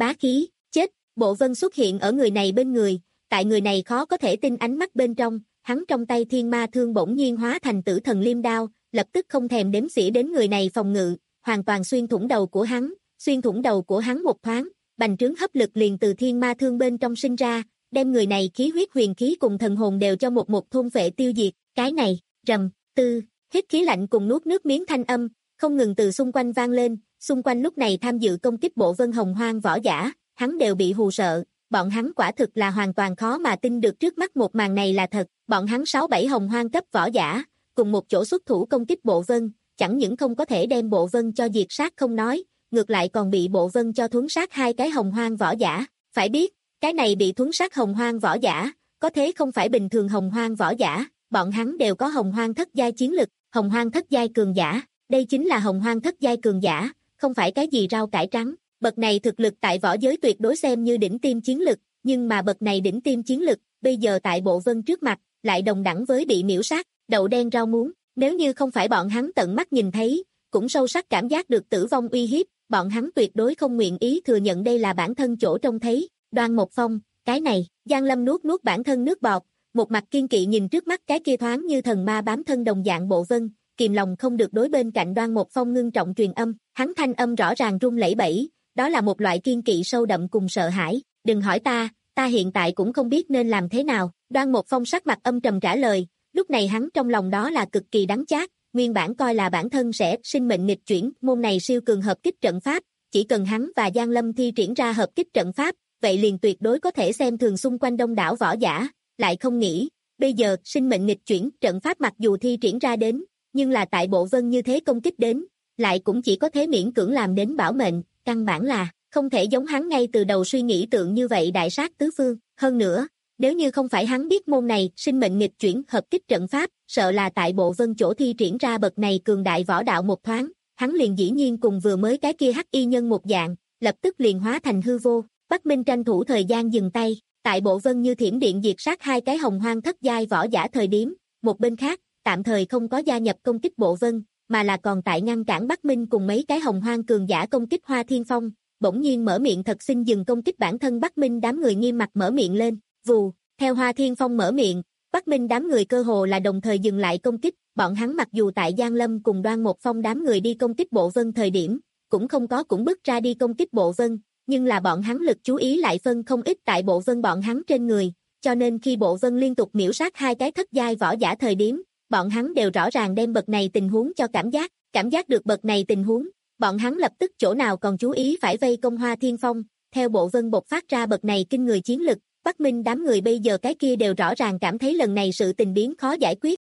bá khí, chết, Bộ Vân xuất hiện ở người này bên người, tại người này khó có thể tin ánh mắt bên trong, hắn trong tay thiên ma thương bỗng nhiên hóa thành tử thần liêm đao, lập tức không thèm đếm xỉa đến người này phòng ngự, hoàn toàn xuyên thủng đầu của hắn, xuyên thủng đầu của hắn một thoáng, bành trướng hấp lực liền từ thiên ma thương bên trong sinh ra, đem người này khí huyết huyền khí cùng thần hồn đều cho một một thôn phệ tiêu diệt, cái này, rầm, tư, hít khí lạnh cùng nuốt nước miếng thanh âm, không ngừng từ xung quanh vang lên, xung quanh lúc này tham dự công kích Bộ Vân hồng hoang võ giả, hắn đều bị hù sợ, bọn hắn quả thực là hoàn toàn khó mà tin được trước mắt một màn này là thật, bọn hắn sáu bảy hồng hoang cấp võ giả, cùng một chỗ xuất thủ công kích Bộ Vân, chẳng những không có thể đem Bộ Vân cho diệt sát không nói, ngược lại còn bị Bộ Vân cho thuấn sát hai cái hồng hoang võ giả, phải biết, cái này bị thuấn sát hồng hoang võ giả, có thế không phải bình thường hồng hoang võ giả, bọn hắn đều có hồng hoang thất giai chiến lực, hồng hoang thất giai cường giả, đây chính là hồng hoang thất giai cường giả, không phải cái gì rau cải trắng, bậc này thực lực tại võ giới tuyệt đối xem như đỉnh tiêm chiến lực, nhưng mà bậc này đỉnh tiêm chiến lực, bây giờ tại Bộ Vân trước mặt, lại đồng đẳng với bị miễu sát, đậu đen rau muống, nếu như không phải bọn hắn tận mắt nhìn thấy, cũng sâu sắc cảm giác được tử vong uy hiếp, bọn hắn tuyệt đối không nguyện ý thừa nhận đây là bản thân chỗ trông thấy, Đoan Một Phong, cái này, Giang Lâm nuốt nuốt bản thân nước bọt, một mặt kiên kỵ nhìn trước mắt cái kia thoáng như thần ma bám thân đồng dạng Bộ Vân, kìm lòng không được đối bên cạnh Đoan Một Phong ngưng trọng truyền âm, hắn thanh âm rõ ràng run lẩy bẩy, đó là một loại kiên kỵ sâu đậm cùng sợ hãi, đừng hỏi ta, ta hiện tại cũng không biết nên làm thế nào, Đoan Một Phong sắc mặt âm trầm trả lời, lúc này hắn trong lòng đó là cực kỳ đắng chát, nguyên bản coi là bản thân sẽ sinh mệnh nghịch chuyển, môn này siêu cường hợp kích trận pháp, chỉ cần hắn và Giang Lâm thi triển ra hợp kích trận pháp, vậy liền tuyệt đối có thể xem thường xung quanh đông đảo võ giả, lại không nghĩ, bây giờ sinh mệnh nghịch chuyển trận pháp mặc dù thi triển ra đến, nhưng là tại Bộ Vân như thế công kích đến, lại cũng chỉ có thế miễn cưỡng làm đến bảo mệnh, căn bản là không thể giống hắn ngay từ đầu suy nghĩ tượng như vậy đại sát tứ phương, hơn nữa, nếu như không phải hắn biết môn này sinh mệnh nghịch chuyển hợp kích trận pháp, sợ là tại Bộ Vân chỗ thi triển ra bậc này cường đại võ đạo một thoáng, hắn liền dĩ nhiên cùng vừa mới cái kia hắc y nhân một dạng, lập tức liền hóa thành hư vô. Bắc Minh tranh thủ thời gian dừng tay, tại Bộ Vân như thiểm điện diệt sát hai cái hồng hoang thất giai võ giả thời điểm, một bên khác, tạm thời không có gia nhập công kích Bộ Vân, mà là còn tại ngăn cản Bắc Minh cùng mấy cái hồng hoang cường giả công kích Hoa Thiên Phong, bỗng nhiên mở miệng thật xin dừng công kích bản thân Bắc Minh đám người nghiêm mặt mở miệng lên, vù, theo Hoa Thiên Phong mở miệng, Bắc Minh đám người cơ hồ là đồng thời dừng lại công kích, bọn hắn mặc dù tại Giang Lâm cùng Đoan Một Phong đám người đi công kích Bộ Vân thời điểm, cũng không có cũng bước ra đi công kích Bộ Vân, nhưng là bọn hắn lực chú ý lại phân không ít tại Bộ Vân bọn hắn trên người, cho nên khi Bộ Vân liên tục miễu sát hai cái thất giai võ giả thời điểm, bọn hắn đều rõ ràng đem bậc này tình huống cho cảm giác, cảm giác được bậc này tình huống, bọn hắn lập tức chỗ nào còn chú ý phải vây công Hoa Thiên Phong, theo Bộ Vân bộc phát ra bậc này kinh người chiến lực, Bắc Minh đám người bây giờ cái kia đều rõ ràng cảm thấy lần này sự tình biến khó giải quyết.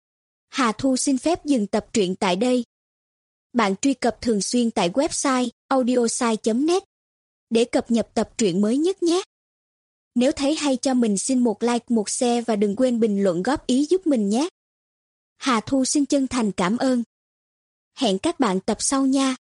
Hà Thu xin phép dừng tập truyện tại đây. Bạn truy cập thường xuyên tại website audiosai chấm net để cập nhật tập truyện mới nhất nhé. Nếu thấy hay cho mình xin một like, một share và đừng quên bình luận góp ý giúp mình nhé. Hà Thu xin chân thành cảm ơn. Hẹn các bạn tập sau nha.